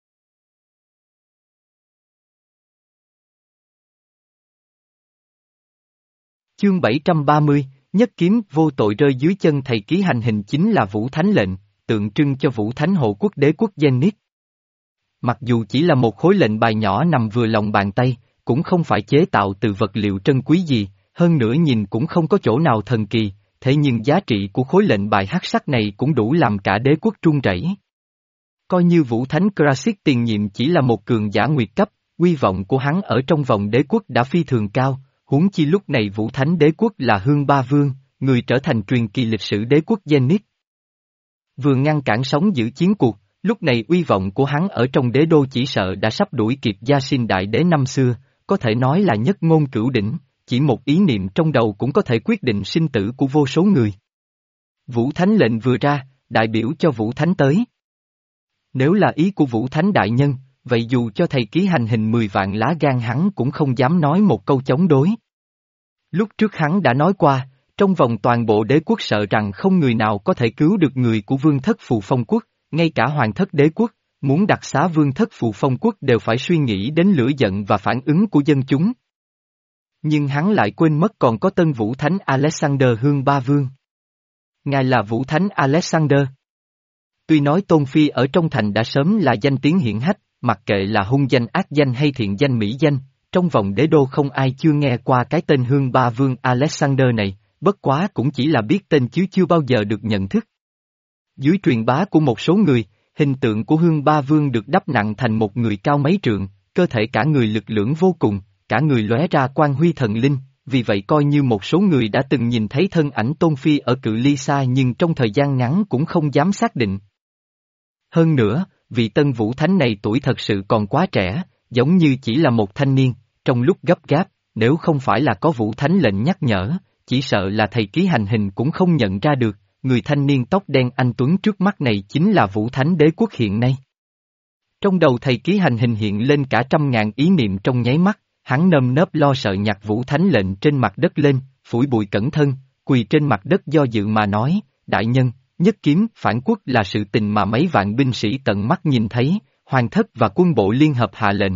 [SPEAKER 1] Chương bảy trăm ba mươi, Nhất Kiếm vô tội rơi dưới chân thầy ký hành hình chính là Vũ Thánh lệnh, tượng trưng cho Vũ Thánh hộ quốc đế quốc Zenith. Mặc dù chỉ là một khối lệnh bài nhỏ nằm vừa lòng bàn tay, cũng không phải chế tạo từ vật liệu trân quý gì, hơn nữa nhìn cũng không có chỗ nào thần kỳ, thế nhưng giá trị của khối lệnh bài hắc sắc này cũng đủ làm cả đế quốc run rẩy. Coi như Vũ Thánh Krasit tiền nhiệm chỉ là một cường giả nguyệt cấp, uy vọng của hắn ở trong vòng đế quốc đã phi thường cao, huống chi lúc này Vũ Thánh đế quốc là Hương Ba Vương, người trở thành truyền kỳ lịch sử đế quốc Zenith. Vừa ngăn cản sóng giữ chiến cuộc, lúc này uy vọng của hắn ở trong đế đô chỉ sợ đã sắp đuổi kịp Gia Sinh đại đế năm xưa, có thể nói là nhất ngôn cửu đỉnh, chỉ một ý niệm trong đầu cũng có thể quyết định sinh tử của vô số người. Vũ Thánh lệnh vừa ra, đại biểu cho Vũ Thánh tới. Nếu là ý của Vũ Thánh đại nhân, vậy dù cho thầy ký hành hình mười vạn lá gan hắn cũng không dám nói một câu chống đối. Lúc trước hắn đã nói qua, trong vòng toàn bộ đế quốc sợ rằng không người nào có thể cứu được người của vương thất Phù Phong Quốc, ngay cả hoàng thất đế quốc, muốn đặc xá vương thất Phù Phong Quốc đều phải suy nghĩ đến lửa giận và phản ứng của dân chúng. Nhưng hắn lại quên mất còn có tân Vũ Thánh Alexander Hương Ba Vương. Ngài là Vũ Thánh Alexander. Tuy nói Tôn Phi ở trong thành đã sớm là danh tiếng hiển hách, mặc kệ là hung danh ác danh hay thiện danh mỹ danh, trong vòng đế đô không ai chưa nghe qua cái tên Hương Ba Vương Alexander này, bất quá cũng chỉ là biết tên chứ chưa bao giờ được nhận thức. Dưới truyền bá của một số người, hình tượng của Hương Ba Vương được đắp nặng thành một người cao mấy trượng, cơ thể cả người lực lưỡng vô cùng, cả người lóe ra quang huy thần linh, vì vậy coi như một số người đã từng nhìn thấy thân ảnh Tôn Phi ở cự ly xa nhưng trong thời gian ngắn cũng không dám xác định. Hơn nữa, vị tân Vũ Thánh này tuổi thật sự còn quá trẻ, giống như chỉ là một thanh niên, trong lúc gấp gáp, nếu không phải là có Vũ Thánh lệnh nhắc nhở, chỉ sợ là thầy ký hành hình cũng không nhận ra được, người thanh niên tóc đen anh Tuấn trước mắt này chính là Vũ Thánh đế quốc hiện nay. Trong đầu thầy ký hành hình hiện lên cả trăm ngàn ý niệm trong nháy mắt, hắn nơm nớp lo sợ nhặt Vũ Thánh lệnh trên mặt đất lên, phủi bụi cẩn thân, quỳ trên mặt đất do dự mà nói, đại nhân, Nhất Kiếm phản quốc là sự tình mà mấy vạn binh sĩ tận mắt nhìn thấy, hoàng thất và quân bộ liên hợp hạ lệnh.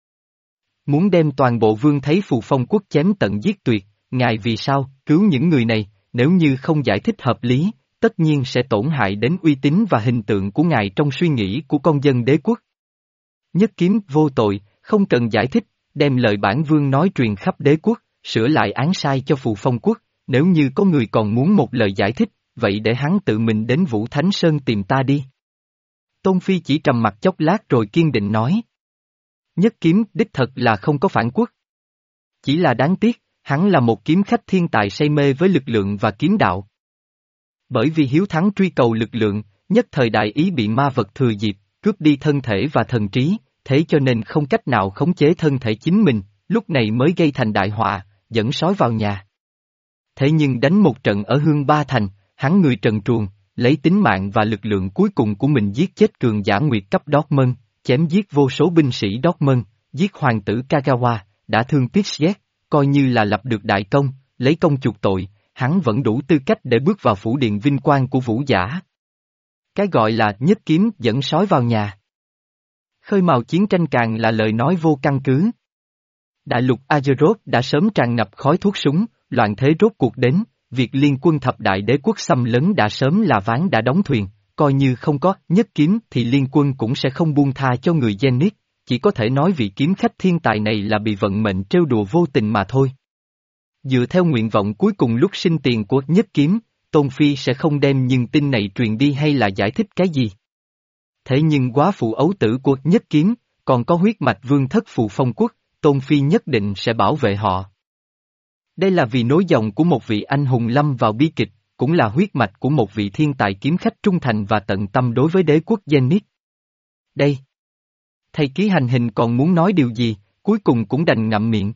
[SPEAKER 1] Muốn đem toàn bộ vương thấy Phù Phong Quốc chém tận giết tuyệt, ngài vì sao, cứu những người này, nếu như không giải thích hợp lý, tất nhiên sẽ tổn hại đến uy tín và hình tượng của ngài trong suy nghĩ của con dân đế quốc. Nhất Kiếm vô tội, không cần giải thích, đem lời bản vương nói truyền khắp đế quốc, sửa lại án sai cho Phù Phong Quốc, nếu như có người còn muốn một lời giải thích, vậy để hắn tự mình đến Vũ Thánh Sơn tìm ta đi. Tôn Phi chỉ trầm mặt chốc lát rồi kiên định nói. Nhất Kiếm đích thật là không có phản quốc. Chỉ là đáng tiếc, hắn là một kiếm khách thiên tài say mê với lực lượng và kiếm đạo. Bởi vì hiếu thắng truy cầu lực lượng, nhất thời đại ý bị ma vật thừa dịp, cướp đi thân thể và thần trí, thế cho nên không cách nào khống chế thân thể chính mình, lúc này mới gây thành đại họa, dẫn sói vào nhà. Thế nhưng đánh một trận ở Hương Ba Thành, hắn người trần truồng, lấy tính mạng và lực lượng cuối cùng của mình giết chết cường giả nguyệt cấp Dortmund, chém giết vô số binh sĩ Dortmund, giết hoàng tử Kagawa, đã thương Pixget, coi như là lập được đại công, lấy công chuộc tội, hắn vẫn đủ tư cách để bước vào phủ điện vinh quang của vũ giả. Cái gọi là nhất kiếm dẫn sói vào nhà. Khơi mào chiến tranh càng là lời nói vô căn cứ. Đại lục Azeroth đã sớm tràn ngập khói thuốc súng, loạn thế rốt cuộc đến, việc liên quân thập đại đế quốc xâm lấn đã sớm là ván đã đóng thuyền, coi như không có nhất kiếm thì liên quân cũng sẽ không buông tha cho người Zenith, chỉ có thể nói vị kiếm khách thiên tài này là bị vận mệnh trêu đùa vô tình mà thôi. Dựa theo nguyện vọng cuối cùng lúc sinh tiền của nhất kiếm, Tôn Phi sẽ không đem nhưng tin này truyền đi hay là giải thích cái gì. Thế nhưng quá phụ ấu tử của nhất kiếm, còn có huyết mạch vương thất Phù Phong Quốc, Tôn Phi nhất định sẽ bảo vệ họ. Đây là vì nối dòng của một vị anh hùng lâm vào bi kịch, cũng là huyết mạch của một vị thiên tài kiếm khách trung thành và tận tâm đối với đế quốc Zenith. Đây. Thầy ký hành hình còn muốn nói điều gì, cuối cùng cũng đành ngậm miệng.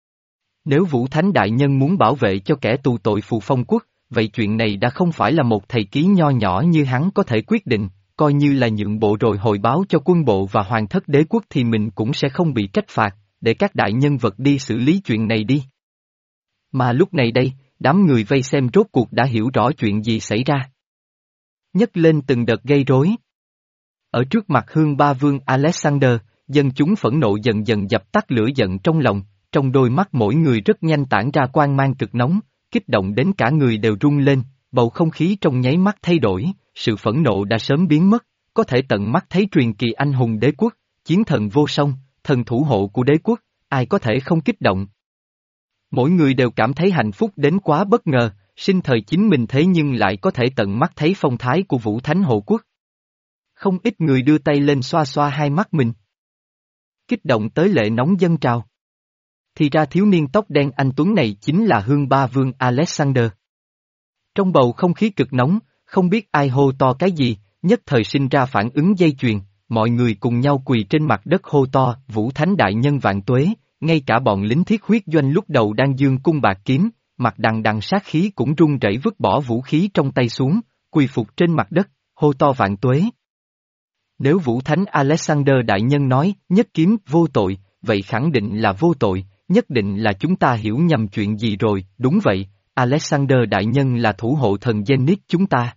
[SPEAKER 1] Nếu Vũ Thánh Đại Nhân muốn bảo vệ cho kẻ tù tội Phù Phong Quốc, vậy chuyện này đã không phải là một thầy ký nho nhỏ như hắn có thể quyết định, coi như là nhượng bộ rồi hồi báo cho quân bộ và hoàng thất đế quốc thì mình cũng sẽ không bị trách phạt, để các đại nhân vật đi xử lý chuyện này đi. Mà lúc này đây, đám người vây xem rốt cuộc đã hiểu rõ chuyện gì xảy ra. Nhấc lên từng đợt gây rối. Ở trước mặt Hương Ba Vương Alexander, dân chúng phẫn nộ dần dần dập tắt lửa giận trong lòng, trong đôi mắt mỗi người rất nhanh tản ra quang mang cực nóng, kích động đến cả người đều rung lên, bầu không khí trong nháy mắt thay đổi, sự phẫn nộ đã sớm biến mất, có thể tận mắt thấy truyền kỳ anh hùng đế quốc, chiến thần vô song, thần thủ hộ của đế quốc, ai có thể không kích động. Mỗi người đều cảm thấy hạnh phúc đến quá bất ngờ, sinh thời chính mình thế nhưng lại có thể tận mắt thấy phong thái của Vũ Thánh Hộ Quốc. Không ít người đưa tay lên xoa xoa hai mắt mình. Kích động tới lệ nóng dâng trào. Thì ra thiếu niên tóc đen anh tuấn này chính là Hương Ba Vương Alexander. Trong bầu không khí cực nóng, không biết ai hô to cái gì, nhất thời sinh ra phản ứng dây chuyền, mọi người cùng nhau quỳ trên mặt đất hô to, Vũ Thánh Đại Nhân vạn tuế, ngay cả bọn lính thiết huyết doanh lúc đầu đang giương cung bạc kiếm, mặt đằng đằng sát khí cũng run rẩy vứt bỏ vũ khí trong tay xuống, quỳ phục trên mặt đất, hô to vạn tuế. Nếu Vũ Thánh Alexander Đại Nhân nói, nhất kiếm vô tội, vậy khẳng định là vô tội, nhất định là chúng ta hiểu nhầm chuyện gì rồi, đúng vậy, Alexander Đại Nhân là thủ hộ thần Zenith chúng ta.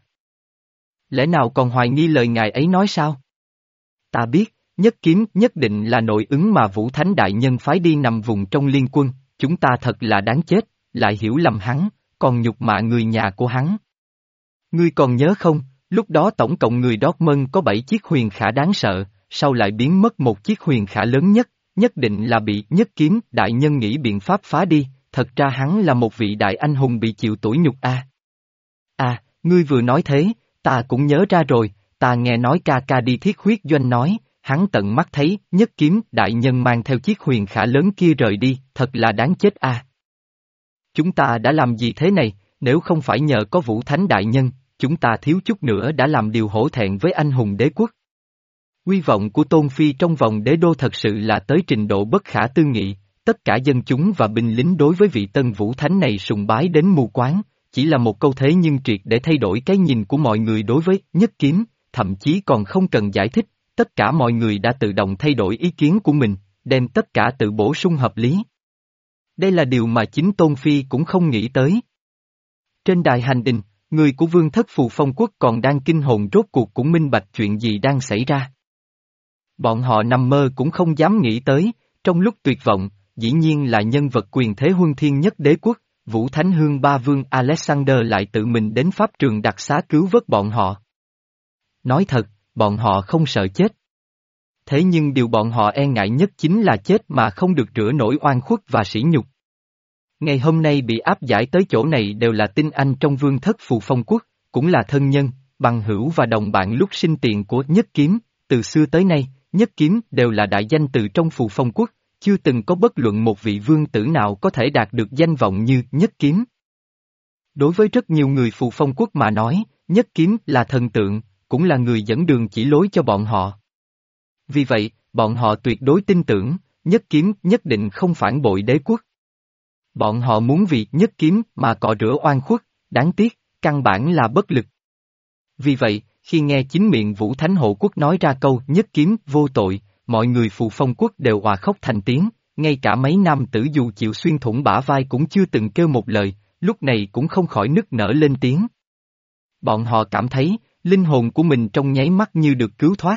[SPEAKER 1] Lẽ nào còn hoài nghi lời ngài ấy nói sao? Ta biết, nhất kiếm nhất định là nội ứng mà Vũ Thánh Đại Nhân phái đi nằm vùng trong liên quân, chúng ta thật là đáng chết, lại hiểu lầm hắn, còn nhục mạ người nhà của hắn. Ngươi còn nhớ không, lúc đó tổng cộng người Dortmund có bảy chiếc huyền khả đáng sợ, sau lại biến mất một chiếc huyền khả lớn nhất, nhất định là bị nhất kiếm Đại Nhân nghĩ biện pháp phá đi, thật ra hắn là một vị đại anh hùng bị chịu tủi nhục a. À. à, ngươi vừa nói thế, ta cũng nhớ ra rồi, ta nghe nói ca ca đi thiết huyết doanh nói, hắn tận mắt thấy nhất kiếm Đại Nhân mang theo chiếc huyền khả lớn kia rời đi, thật là đáng chết a. À. Chúng ta đã làm gì thế này, nếu không phải nhờ có Vũ Thánh Đại Nhân, chúng ta thiếu chút nữa đã làm điều hổ thẹn với anh hùng đế quốc. Uy vọng của Tôn Phi trong vòng đế đô thật sự là tới trình độ bất khả tư nghị, tất cả dân chúng và binh lính đối với vị tân Vũ Thánh này sùng bái đến mù quáng, chỉ là một câu thế nhưng triệt để thay đổi cái nhìn của mọi người đối với nhất kiếm, thậm chí còn không cần giải thích, tất cả mọi người đã tự động thay đổi ý kiến của mình, đem tất cả tự bổ sung hợp lý. Đây là điều mà chính Tôn Phi cũng không nghĩ tới. Trên đài hành đình, người của vương thất Phù Phong Quốc còn đang kinh hồn rốt cuộc cũng minh bạch chuyện gì đang xảy ra. Bọn họ nằm mơ cũng không dám nghĩ tới, trong lúc tuyệt vọng, dĩ nhiên là nhân vật quyền thế huân thiên nhất đế quốc, Vũ Thánh Hương Ba Vương Alexander lại tự mình đến pháp trường đặc xá cứu vớt bọn họ. Nói thật, bọn họ không sợ chết. Thế nhưng điều bọn họ e ngại nhất chính là chết mà không được rửa nổi oan khuất và sỉ nhục. Ngày hôm nay bị áp giải tới chỗ này đều là tinh anh trong vương thất Phù Phong Quốc, cũng là thân nhân, bằng hữu và đồng bạn lúc sinh tiền của Nhất Kiếm, từ xưa tới nay, Nhất Kiếm đều là đại danh từ trong Phù Phong Quốc, chưa từng có bất luận một vị vương tử nào có thể đạt được danh vọng như Nhất Kiếm. Đối với rất nhiều người Phù Phong Quốc mà nói, Nhất Kiếm là thần tượng, cũng là người dẫn đường chỉ lối cho bọn họ. Vì vậy, bọn họ tuyệt đối tin tưởng, Nhất Kiếm nhất định không phản bội đế quốc. Bọn họ muốn vì Nhất Kiếm mà cọ rửa oan khuất, đáng tiếc, căn bản là bất lực. Vì vậy, khi nghe chính miệng Vũ Thánh Hộ Quốc nói ra câu Nhất Kiếm vô tội, mọi người Phù Phong Quốc đều òa khóc thành tiếng, ngay cả mấy nam tử dù chịu xuyên thủng bả vai cũng chưa từng kêu một lời, lúc này cũng không khỏi nức nở lên tiếng. Bọn họ cảm thấy, linh hồn của mình trong nháy mắt như được cứu thoát.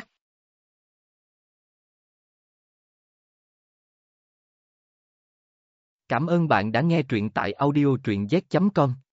[SPEAKER 1] Cảm ơn bạn đã nghe truyện tại audio truyện z chấm com.